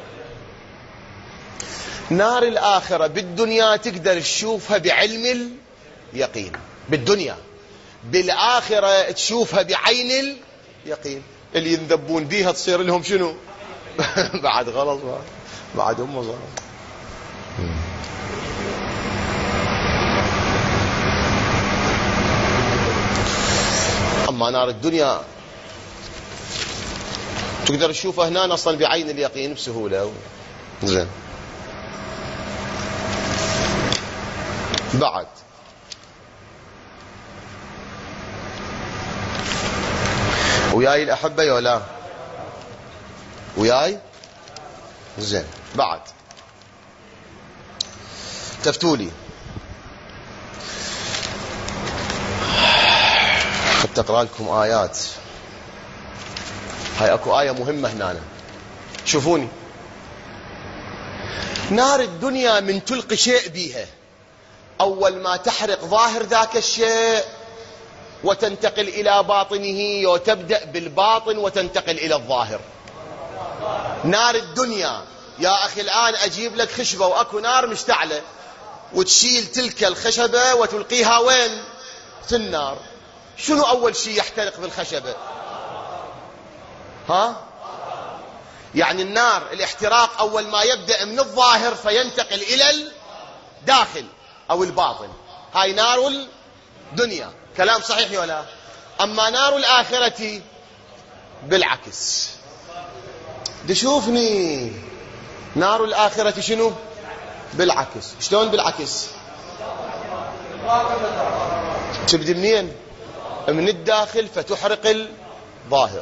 نار الآخرة بالدنيا تقدر تشوفها بعلم اليقين بالدنيا، بالآخرة تشوفها بعين اليقين. اللي ينذبون بيها تصير لهم شنو؟ بعد غلط، بعد هم غلط. أما نار الدنيا تقدر تشوفها هنا أصلا بعين اليقين بسهولة. زين، بعد وياي الأحبة يولا؟ وياي؟ زين، بعد تفتولي. خد تقرأ لكم آيات. هاي أكو آية مهمة هنا. شوفوني، نار الدنيا من تلقي شيء بيها، أول ما تحرق ظاهر ذاك الشيء وتنتقل إلى باطنه، وتبدأ بالباطن وتنتقل إلى الظاهر. نار الدنيا يا أخي الآن أجيب لك خشبة وأكو نار مشتعلة، وتشيل تلك الخشبة وتلقيها وين؟ في النار. شنو أول شيء يحترق بالخشبة؟ ها؟ يعني النار الاحتراق أول ما يبدأ من الظاهر فينتقل إلى الداخل أو الباطن. هاي نار الدنيا، كلام صحيح ولا؟ أما نار الآخرة بالعكس. شوفني، نار الآخرة شنو؟ بالعكس. شلون بالعكس؟ تبدي منين؟ من الداخل فتحرق الظاهر.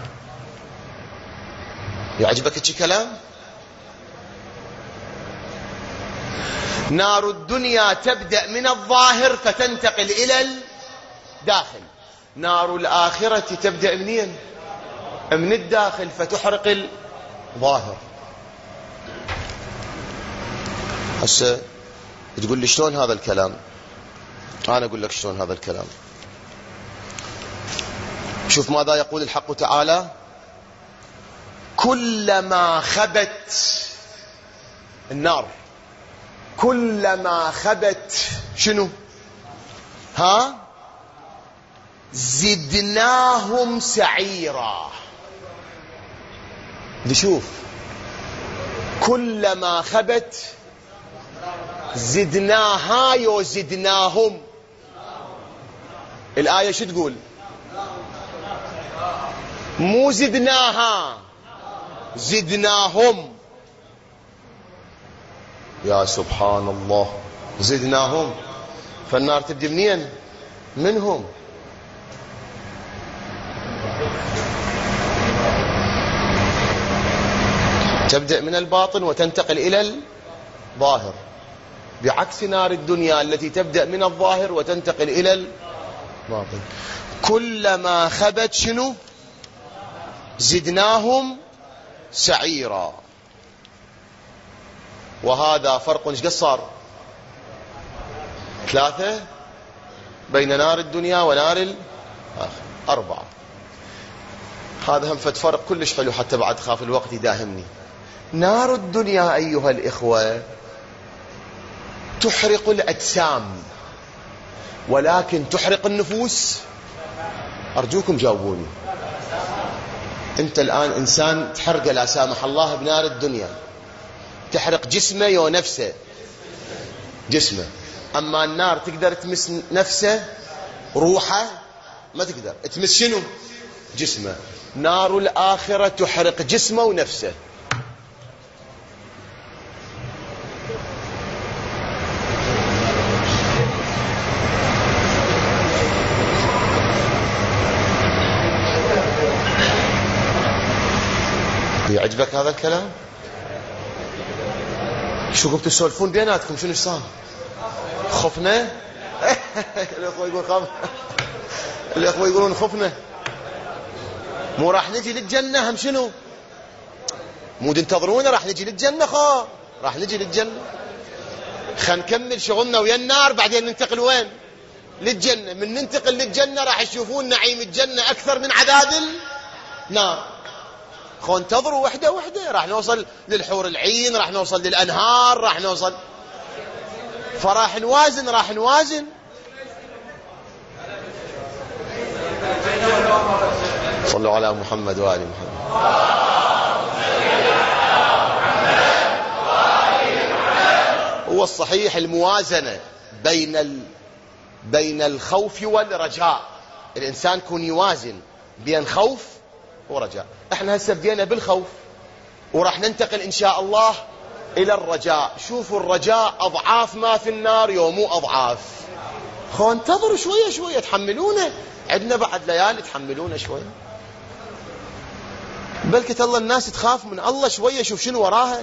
يعجبك هيك كلام؟ نار الدنيا تبدأ من الظاهر فتنتقل إلى الداخل، نار الآخرة تبدأ منين؟ من الداخل فتحرق الظاهر. هسه تقول لي شلون هذا الكلام؟ أنا أقول لك شلون هذا الكلام. شوف ماذا يقول الحق تعالى: كلما خبت النار، كلما خبت شنو؟ ها؟ زدناهم سعيرا. شوف، كلما خبت زدناها وزدناهم. الآية شو تقول؟ مو زدناها، زدناهم. يا سبحان الله، زدناهم. فالنار تبدي منين؟ منهم. تبدأ من الباطن وتنتقل إلى الظاهر، بعكس نار الدنيا التي تبدأ من الظاهر وتنتقل إلى الباطن. كلما خبت شنو؟ زدناهم سعيرا. وهذا فرق ايش قد صار؟ 3 بين نار الدنيا ونار الآخرة، 4. هذا هم فد فرق كلش حلو، حتى بعد خاف الوقت يداهمني. نار الدنيا أيها الإخوة تحرق الأجسام، ولكن تحرق النفوس؟ أرجوكم جاوبوني. أنت الآن إنسان تحرق لا سامح الله بنار الدنيا، تحرق جسمه ونفسه، جسمه. أما النار تقدر تمس نفسه، روحه ما تقدر تمس شنو؟ جسمه. نار الآخرة تحرق جسمه ونفسه. يعجبك هذا الكلام؟ شو قمتوا تسولفون بيناتكم؟ شنو صار؟ خفنا؟ الأخوة يقول خف، الأخوة يقولون خفنا. مو راح نجي للجنة هم شنو؟ مو تنتظرونا راح نجي للجنة؟ راح نجي للجنة. خلينا نكمل شغلنا ويا النار، بعدين ننتقل وين؟ للجنة. من ننتقل للجنة راح يشوفون نعيم الجنة أكثر من عذاب النار. انتظروا وحدة وحدة، راح نوصل للحور العين، راح نوصل للأنهار، راح نوصل، فراح نوازن، راح نوازن. صلوا على محمد وآل محمد. هو الصحيح الموازنة بين الخوف والرجاء. الإنسان يكون يوازن بين خوف ورجاء. احنا هسه بدينا بالخوف وراح ننتقل ان شاء الله الى الرجاء. شوفوا الرجاء اضعاف ما في النار، يومو اضعاف. انتظروا شوية شوية، تحملونا، عندنا بعد ليالي، تحملونا شوية. بلكة الله الناس تخاف من الله شوية، شوف شنو وراها.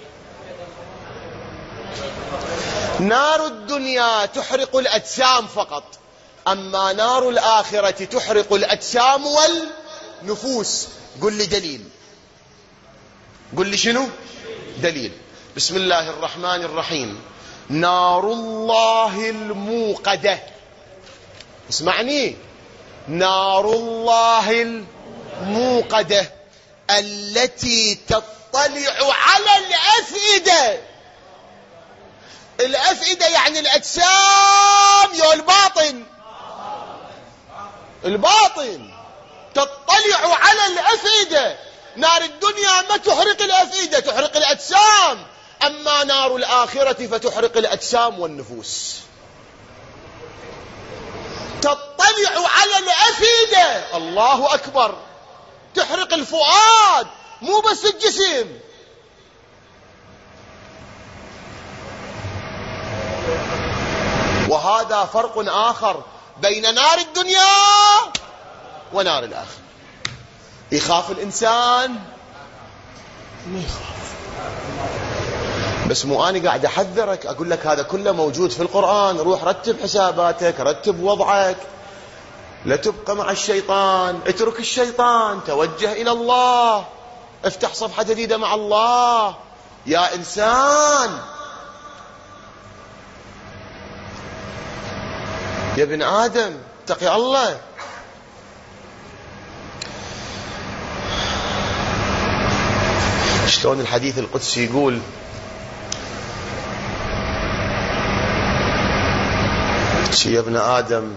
نار الدنيا تحرق الأجسام فقط، أما نار الآخرة تحرق الأجسام والنفوس. قل لي دليل. قل لي شنو دليل. بسم الله الرحمن الرحيم. نار الله الموقدة، اسمعني، نار الله الموقدة التي تطلع على الأفئدة. الأفئدة يعني الأجسام يا الباطن، الباطن تطلع على الأفئدة. نار الدنيا ما تحرق الأفئدة، تحرق الأجسام، أما نار الآخرة فتحرق الأجسام والنفوس. تطلع على الأفئدة، الله أكبر، تحرق الفؤاد مو بس الجسم. وهذا فرق آخر بين نار الدنيا ونار الآخرة. يخاف الإنسان؟ ما يخاف. بس مو أنا قاعد أحذرك أقول لك هذا كله موجود في القرآن. روح رتب حساباتك، رتب وضعك، لا تبقى مع الشيطان، اترك الشيطان، توجه إلى الله، افتح صفحة جديدة مع الله يا إنسان. يا ابن آدم اتقي الله. شلون الحديث القدسي يقول يا ابن آدم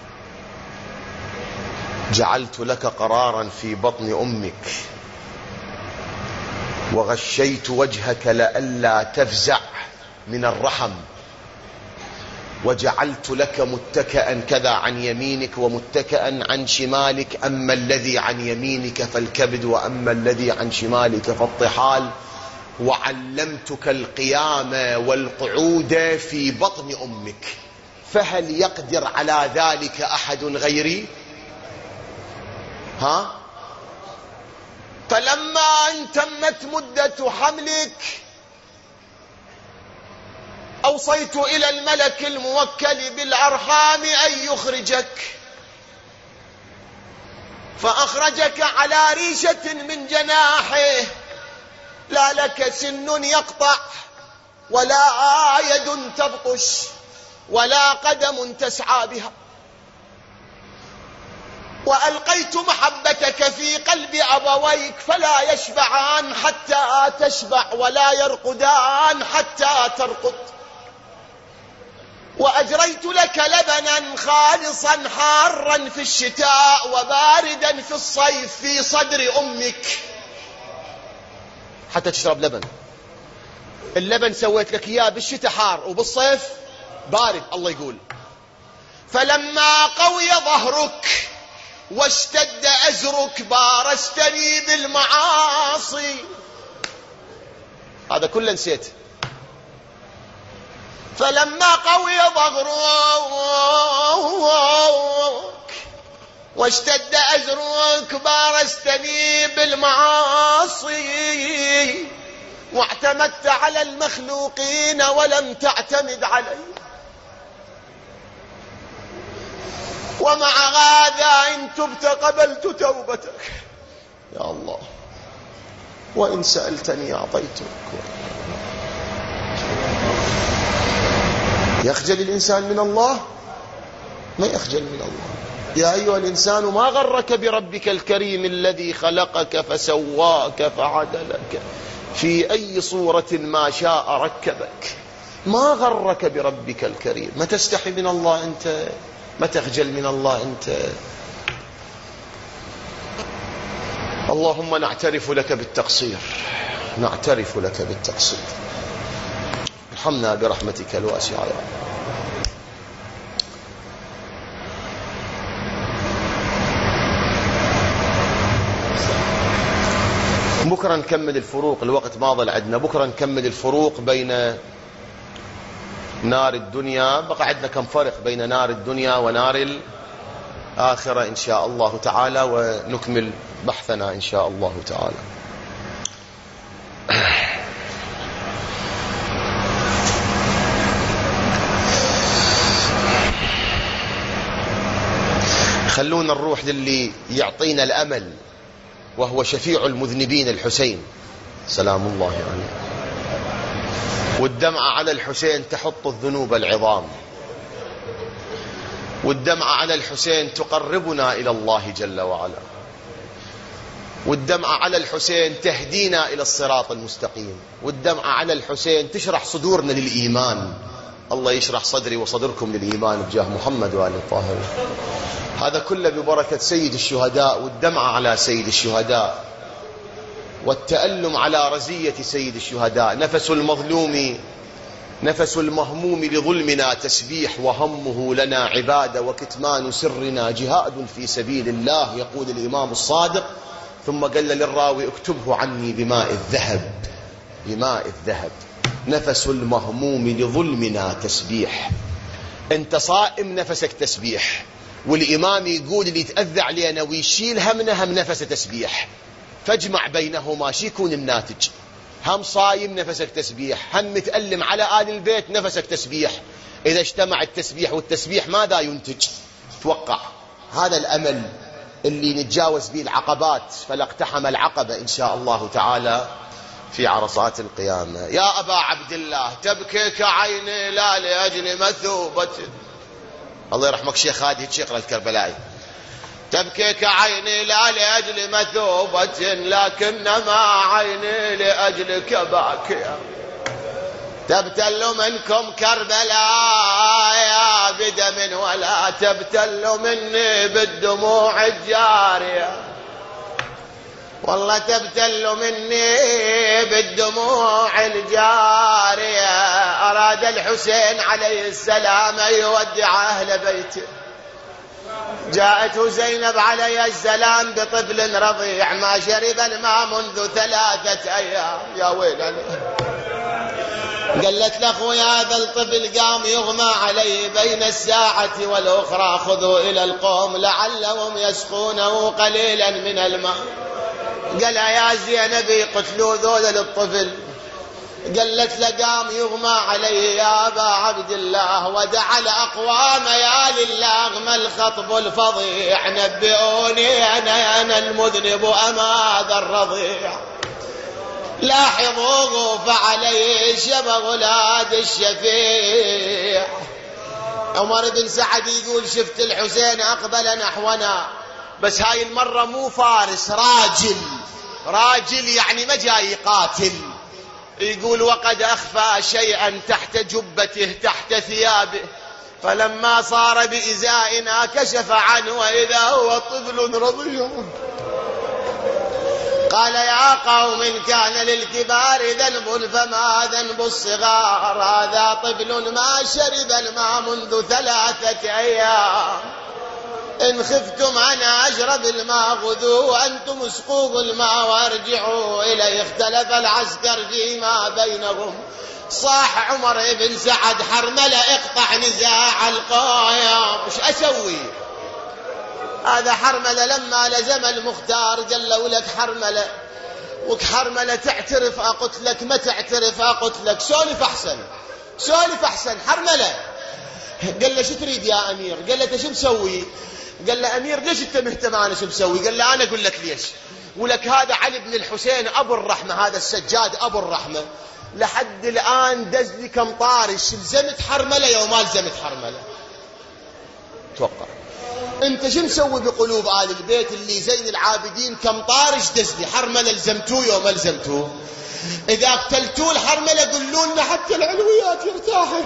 جعلت لك قرارا في بطن أمك وغشيت وجهك لئلا تفزع من الرحم، وجعلت لك متكئا كذا عن يمينك ومتكئا عن شمالك، أما الذي عن يمينك فالكبد وأما الذي عن شمالك فالطحال، وعلمتك القيام والقعود في بطن أمك، فهل يقدر على ذلك أحد غيري؟ ها؟ فلما ان تمت مدة حملك أوصيت إلى الملك الموكل بالأرحام أن يخرجك، فأخرجك على ريشة من جناحه، لا لك سن يقطع ولا يد تبطش ولا قدم تسعى بها، وألقيت محبتك في قلب أبويك فلا يشبعان حتى تشبع ولا يرقدان حتى ترقد، وأجريت لك لبنا خالصا حارا في الشتاء وباردا في الصيف في صدر أمك حتى تشرب لبن. اللبن سويت لك إياه بالشتاء حار وبالصيف بارد. الله يقول فلما قوي ظهرك واشتد أزرك بارزتني بالمعاصي. هذا كله نسيت. فلما قوي ظهرك واشتد أزرك بارزتني بالمعاصي، واعتمدت على المخلوقين ولم تعتمد علي، ومع هذا إن تبت قبلت توبتك يا الله، وإن سألتني أعطيتك. يخجل الإنسان من الله؟ ما يخجل من الله. يا أيها الإنسان ما غرك بربك الكريم الذي خلقك فسواك فعدلك في أي صورة ما شاء ركبك. ما غرك بربك الكريم؟ ما تستحي من الله أنت؟ ما تخجل من الله أنت؟ اللهم نعترف لك بالتقصير، نعترف لك بالتقصير، ارحمنا برحمتك الواسعة يا رب. بكرة نكمل الفروق، الوقت ما ظل عندنا. بكرة نكمل الفروق بين نار الدنيا. بقى عندنا كم فرق بين نار الدنيا ونار الآخرة إن شاء الله تعالى، ونكمل بحثنا إن شاء الله تعالى. خلونا نروح للي يعطينا الأمل وهو شفيع المذنبين الحسين سلام الله عليه. والدمعة على الحسين تحط الذنوب العظام، والدمعة على الحسين تقربنا إلى الله جل وعلا، والدمعة على الحسين تهدينا إلى الصراط المستقيم، والدمعة على الحسين تشرح صدورنا للإيمان. الله يشرح صدري وصدركم للإيمان بجاه محمد وآل الطاهرين. هذا كله ببركة سيد الشهداء، والدمعة على سيد الشهداء، والتألم على رزية سيد الشهداء. نفس المظلوم نفس المهموم لظلمنا تسبيح، وهمه لنا عبادة، وكتمان سرنا جهاد في سبيل الله. يقول الإمام الصادق ثم قال للراوي اكتبه عني بماء الذهب، بماء الذهب. نفس المهموم لظلمنا تسبيح. انت صائم نفسك تسبيح، والإمام يقول اللي يتأذى علينا ويشيل همنا هم نفسه تسبيح، فاجمع بينهما شي يكون الناتج. هم صايم نفسك تسبيح، هم متألم على آل البيت نفسك تسبيح. إذا اجتمع التسبيح والتسبيح ماذا ينتج؟ توقع. هذا الأمل اللي نتجاوز به العقبات، فلاقتحم العقبة إن شاء الله تعالى في عرصات القيامة. يا أبا عبد الله تبكيك عيني لا لأجل مثوبة. الله يرحمك شيخ هادي الشيخ الكربلائي. تبكيك عيني لا لأجل مثوبة، لكنما عيني لأجلك باكية. تبتل منكم كربلاء يا بدم، ولا تبتل مني بالدموع الجارية. والله تبتل مني بالدموع الجارية. أراد الحسين عليه السلام أن يودع أهل بيته. جاءته زينب عليه السلام بطفل رضيع ما شرب الماء منذ 3 أيام. يا ويلي. قالت لأخويا هذا الطفل قام يغمى عليه بين الساعة والأخرى، خذوا إلى القوم لعلهم يسقونه قليلا من الماء. قال يا زينب قتلوا ذول للطفل. قالت له قام يغمى عليه يا أبا عبد الله، ودعا الأقوام يا لله ما الخطب الفظيع، نبئوني أنا المذنب أم هذا الرضيع. لاحظوه فعليه شبه ولاد الشفيع. عمر بن سعد يقول شفت الحسين أقبل نحونا، بس هاي المرة مو فارس، راجل يعني ما جاي قاتل. يقول وقد أخفى شيئا تحت جبته تحت ثيابه، فلما صار بإزائنا كشف عنه وإذا هو طفل رضيع. قال يا قوم كان للكبار ذنب فما ذنب الصغار، هذا طفل ما شرب الماء منذ 3 أيام. إن خفتم أنا أشرب الماء خذوه وأنتم اسقوه الماء وارجعوا إليه. اختلف العسكر فيما بينهم. صاح عمر بن سعد حرملة اقطع نزاع القايم. ايش أسوي؟ هذا حرملة لما لزم المختار قال له لك حرملة، وحرملة تعترف أقتلك، ما تعترف أقتلك. سولف أحسن حرملة. قال له شو تريد يا أمير؟ قال له شو مسوي؟ قال له أمير ليش أنت مهتم أنا شو مسوي؟ قال له أنا أقول لك ليش. ولك هذا علي بن الحسين أبو الرحمة، هذا السجاد أبو الرحمة، لحد الآن دز لي كم طارش. لزمت حرملة يوم ما لزمت حرملة؟ توقع أنت شو مسوي بقلوب آل البيت اللي زين العابدين؟ كم طارش دز لي. حرملة لزمتوه يوم ما لزمتوه؟ إذا قتلتوه الحرملة قلوا لنا حتى العلويات يرتاحوا.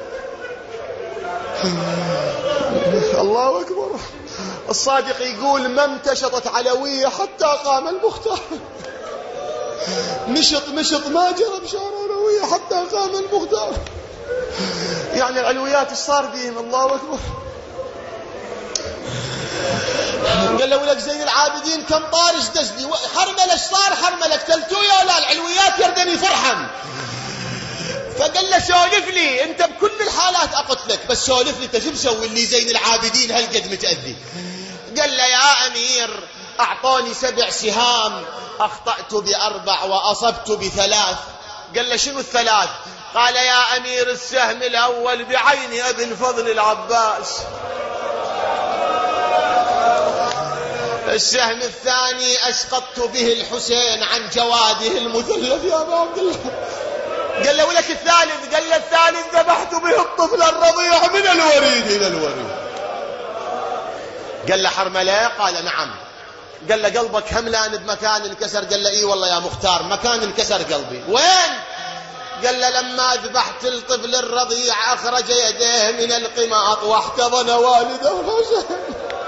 الله أكبر. الصادق يقول ما امتشطت علوية حتى قام المختار. مشط ما جرى بشار علوية حتى قام المختار. يعني العلويات ايش صار بهم؟ الله أكبر. قال له ولك زين العابدين كم طارش دزلي. حرملة ايش صار؟ حرملة قتلتوه يا لا العلويات يردني فرحا. فقال له سولف لي انت بكل الحالات اقتلك، بس سولف لي انت شو مسوي اللي زين العابدين هالقد متأذي؟ قال له يا امير اعطوني 7 سهام، اخطأت ب4 واصبت ب3. قال له شنو ال3؟ قال يا امير السهم الاول بعين ابن فضل العباس، السهم الثاني أسقطت به الحسين عن جواده المثلث يا أبا عبد الله. قال له ولك الثالث؟ قال له الثالث ذبحت به الطفل الرضيع من الوريد إلى الوريد. قال له حرملة؟ قال نعم. قال له قلبك هملان بمكان انكسر؟ قال له اي والله يا مختار مكان انكسر قلبي. وين؟ قال له لما ذبحت الطفل الرضيع أخرج يديه من القماط واحتضن والده الحسين.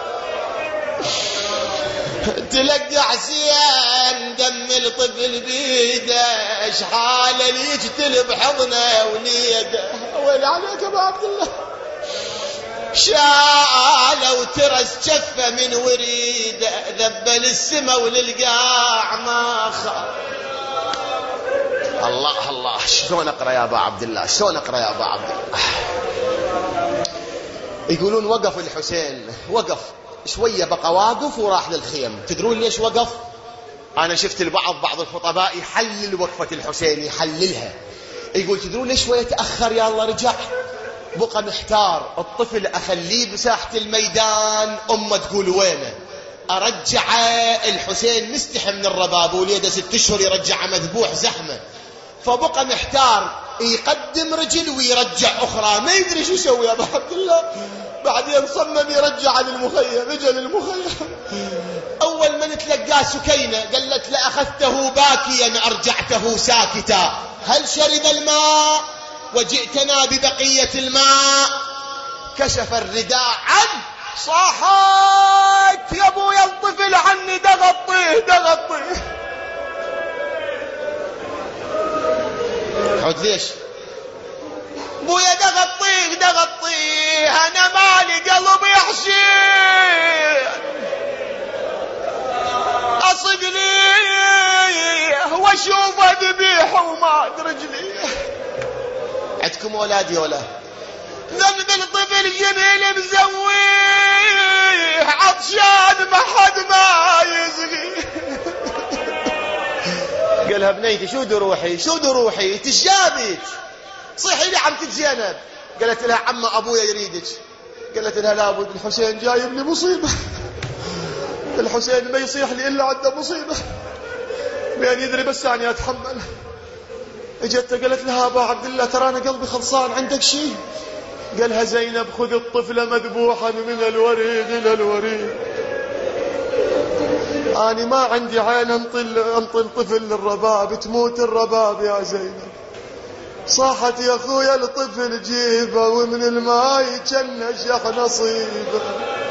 تلقى حسين دم الطفل بيده، ايش حاله اللي يجتل بحضنه وليده. ويل عليك ابو عبد الله. شاء لو ترس جفه من وريده، ذب للسما وللقاع ما خاف. الله الله، شلون اقرا يا ابا عبد الله؟ شلون اقرا يا ابا عبد الله؟ يقولون وقف الحسين، وقف شوية بقى واقف وراح للخيم. تدرون ليش وقف؟ أنا شفت بعض الخطباء يحلل وقفة الحسين، يحللها. يقول تدرون ليش شوية تأخر؟ يا الله رجع بقى محتار. الطفل أخليه بساحة الميدان، أمه تقول وينه؟ أرجعه. الحسين مستحي من الرباب وليده 6 أشهر، يرجعه مذبوح زحمة. فبقى محتار، يقدم رجل ويرجع أخرى، ما يدري شو يسوي يا أبو عبد الله. بعدين صمم يرجع للمخيم. اجى للمخيم، اول من تلقاه سكينه قالت لأخذته باكيا ارجعته ساكتا، هل شرب الماء وجئتنا ببقيه الماء؟ كشف الرداء عنه، صاحت يا ابويا الطفل عني، دغطيه. عود ليش بويا دغطيه، انا مالي قلب يحشين، اصق لي واشوفه ذبيح ومات رجلي. عندكم اولاد يا ولا؟ ذنب الطفل جميل مزويه، عطشان ما حد ما يسقي. قالها بنيتي شو دروحي تشجابك؟ صيحي لي عمتك زينب. قالت لها عم أبويا يريدك. قالت لها لابد الحسين جايب لي مصيبة، الحسين ما يصيح لي إلا عنده مصيبة، بأن يدري بس أني أتحمل. اجت قالت لها أبا عبد الله ترى أنا قلبي خلصان، عندك شيء؟ قالها زينب خذ الطفل مذبوحا من الوريد إلى الوريد، أنا ما عندي عين أنطل طفل للرباب، تموت الرباب يا زينب. صاحت يا اخويا الطفل جيبه، ومن الماي جنة شح نصيبه.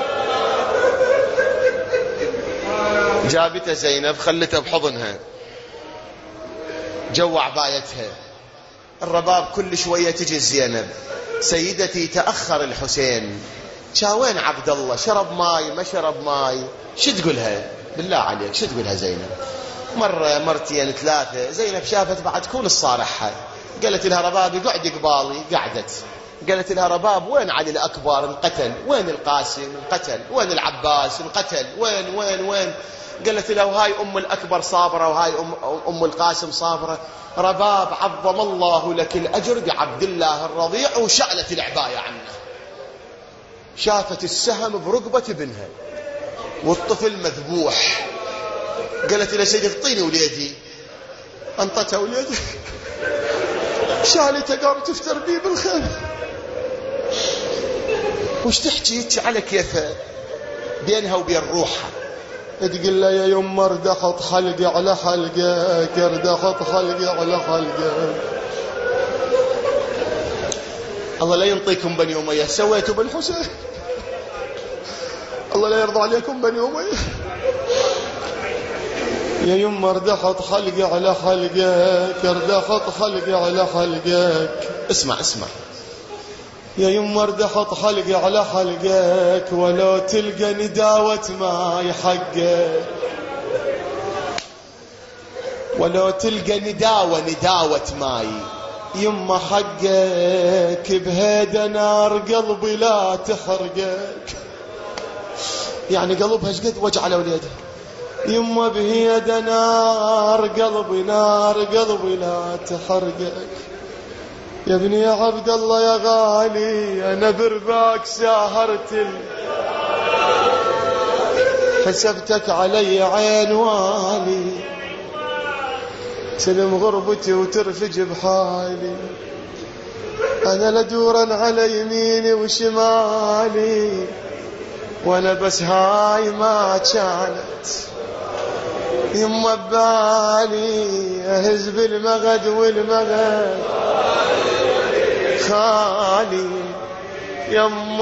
جابته زينب خلته بحضنها، جوع بايتها. الرباب كل شوية تجي زينب، سيدتي تأخر الحسين، وين عبد الله؟ شرب ماي ما شرب ماي؟ شو تقولها بالله عليك؟ شو تقولها زينب؟ مرة مرتين 3 زينب شافت بعد كل الصارحة. قالت لها ربابي قعدي قبالي، قعدت. قالت لها رباب وين علي الأكبر؟ انقتل. وين القاسم؟ انقتل. وين العباس؟ انقتل. وين؟ قالت لها وهاي أم الأكبر صابرة وهاي أم القاسم صابرة. رباب عظم الله لك الأجر بعبد الله الرضيع، وشألت العباية عنه. شافت السهم برقبة ابنها والطفل مذبوح. قالت لها سيدي اعطيني وليدي. انطتها وليدي، شالته قام تفتر بيه بالخيمة. وش تحكي على كيفه بينها وبين روحها؟ تقول له يا يمه ارد احط حلقي على حلقك، ارد احط حلقي على حلقك. الله لا ينطيكم بني أمية سويتوا بالحسين، الله لا يرضى عليكم بني أمية. يا يمه ارد احط حلقي على حلقك، ارد احط حلقي على حلقك. اسمع يا يمه ارد احط حلقي على حلقك، ولو تلقى نداوة ماي حقك، ولو تلقى نداوة ماي يمه حقك، بهيدا نار قلبي لا تحرقك. يعني قلبها شقد وجع على وليدها. يمه بهيدا نار قلبي لا تحرقك. يا ابني يا عبد الله يا غالي، انا برباك ساهرت حسبتك علي عين والي، تلم غربتي وترفج بحالي، أنا لدورا على يميني وشمالي، وأنا بس هاي ما كانت يما ببالي، أهز بالمغد والمغد خالي، يم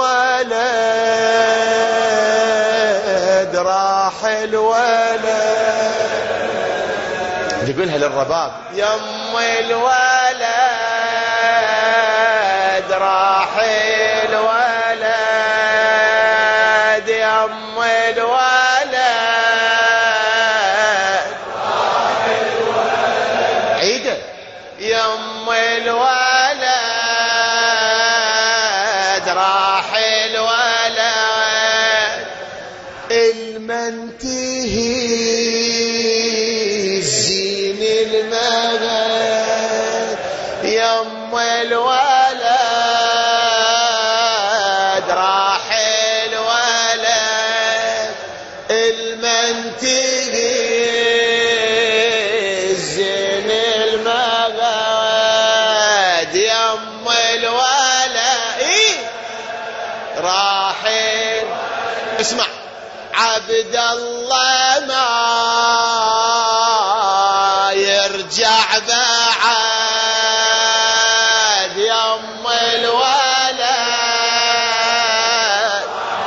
الولد راح الولد، يقولها للرباب، يم الولد راح الولد، يم الولد راح الولد، عيده، يم الولد راح الولد، المنتهي الزين المغد، يم الولد راح الولد، المنتهي الزين المغد، يم الولد راح. اسمع، عبد الله ما يرجع بعد، يم الولد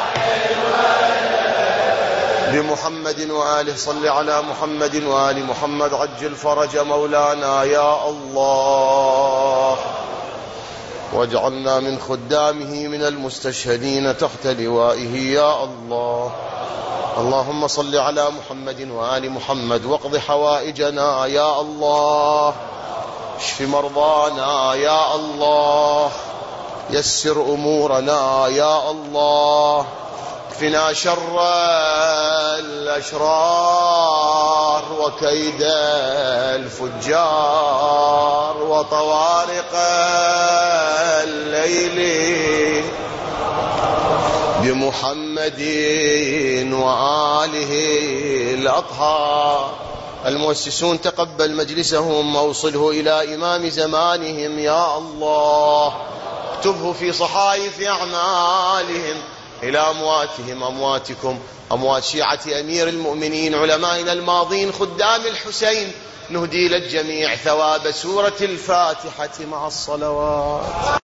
بمحمد وآله، صل على محمد وآل محمد، عجل فرج مولانا يا الله، واجعلنا من خدامه من المستشهدين تحت لوائه يا الله. اللهم صل على محمد وآل محمد، واقض حوائجنا يا الله، اشف مرضانا يا الله، يسر أمورنا يا الله، اكفنا شر الأشرار وكيد الفجار وطوارق الليل بمحمد وآله الأطهار. المؤسسون تقبل مجلسهم واوصله إلى إمام زمانهم يا الله، اكتبه في صحائف أعمالهم إلى أمواتهم، أمواتكم، أموات شيعة أمير المؤمنين، علمائنا الماضين، خدام الحسين، نهدي للجميع ثواب سورة الفاتحة مع الصلوات.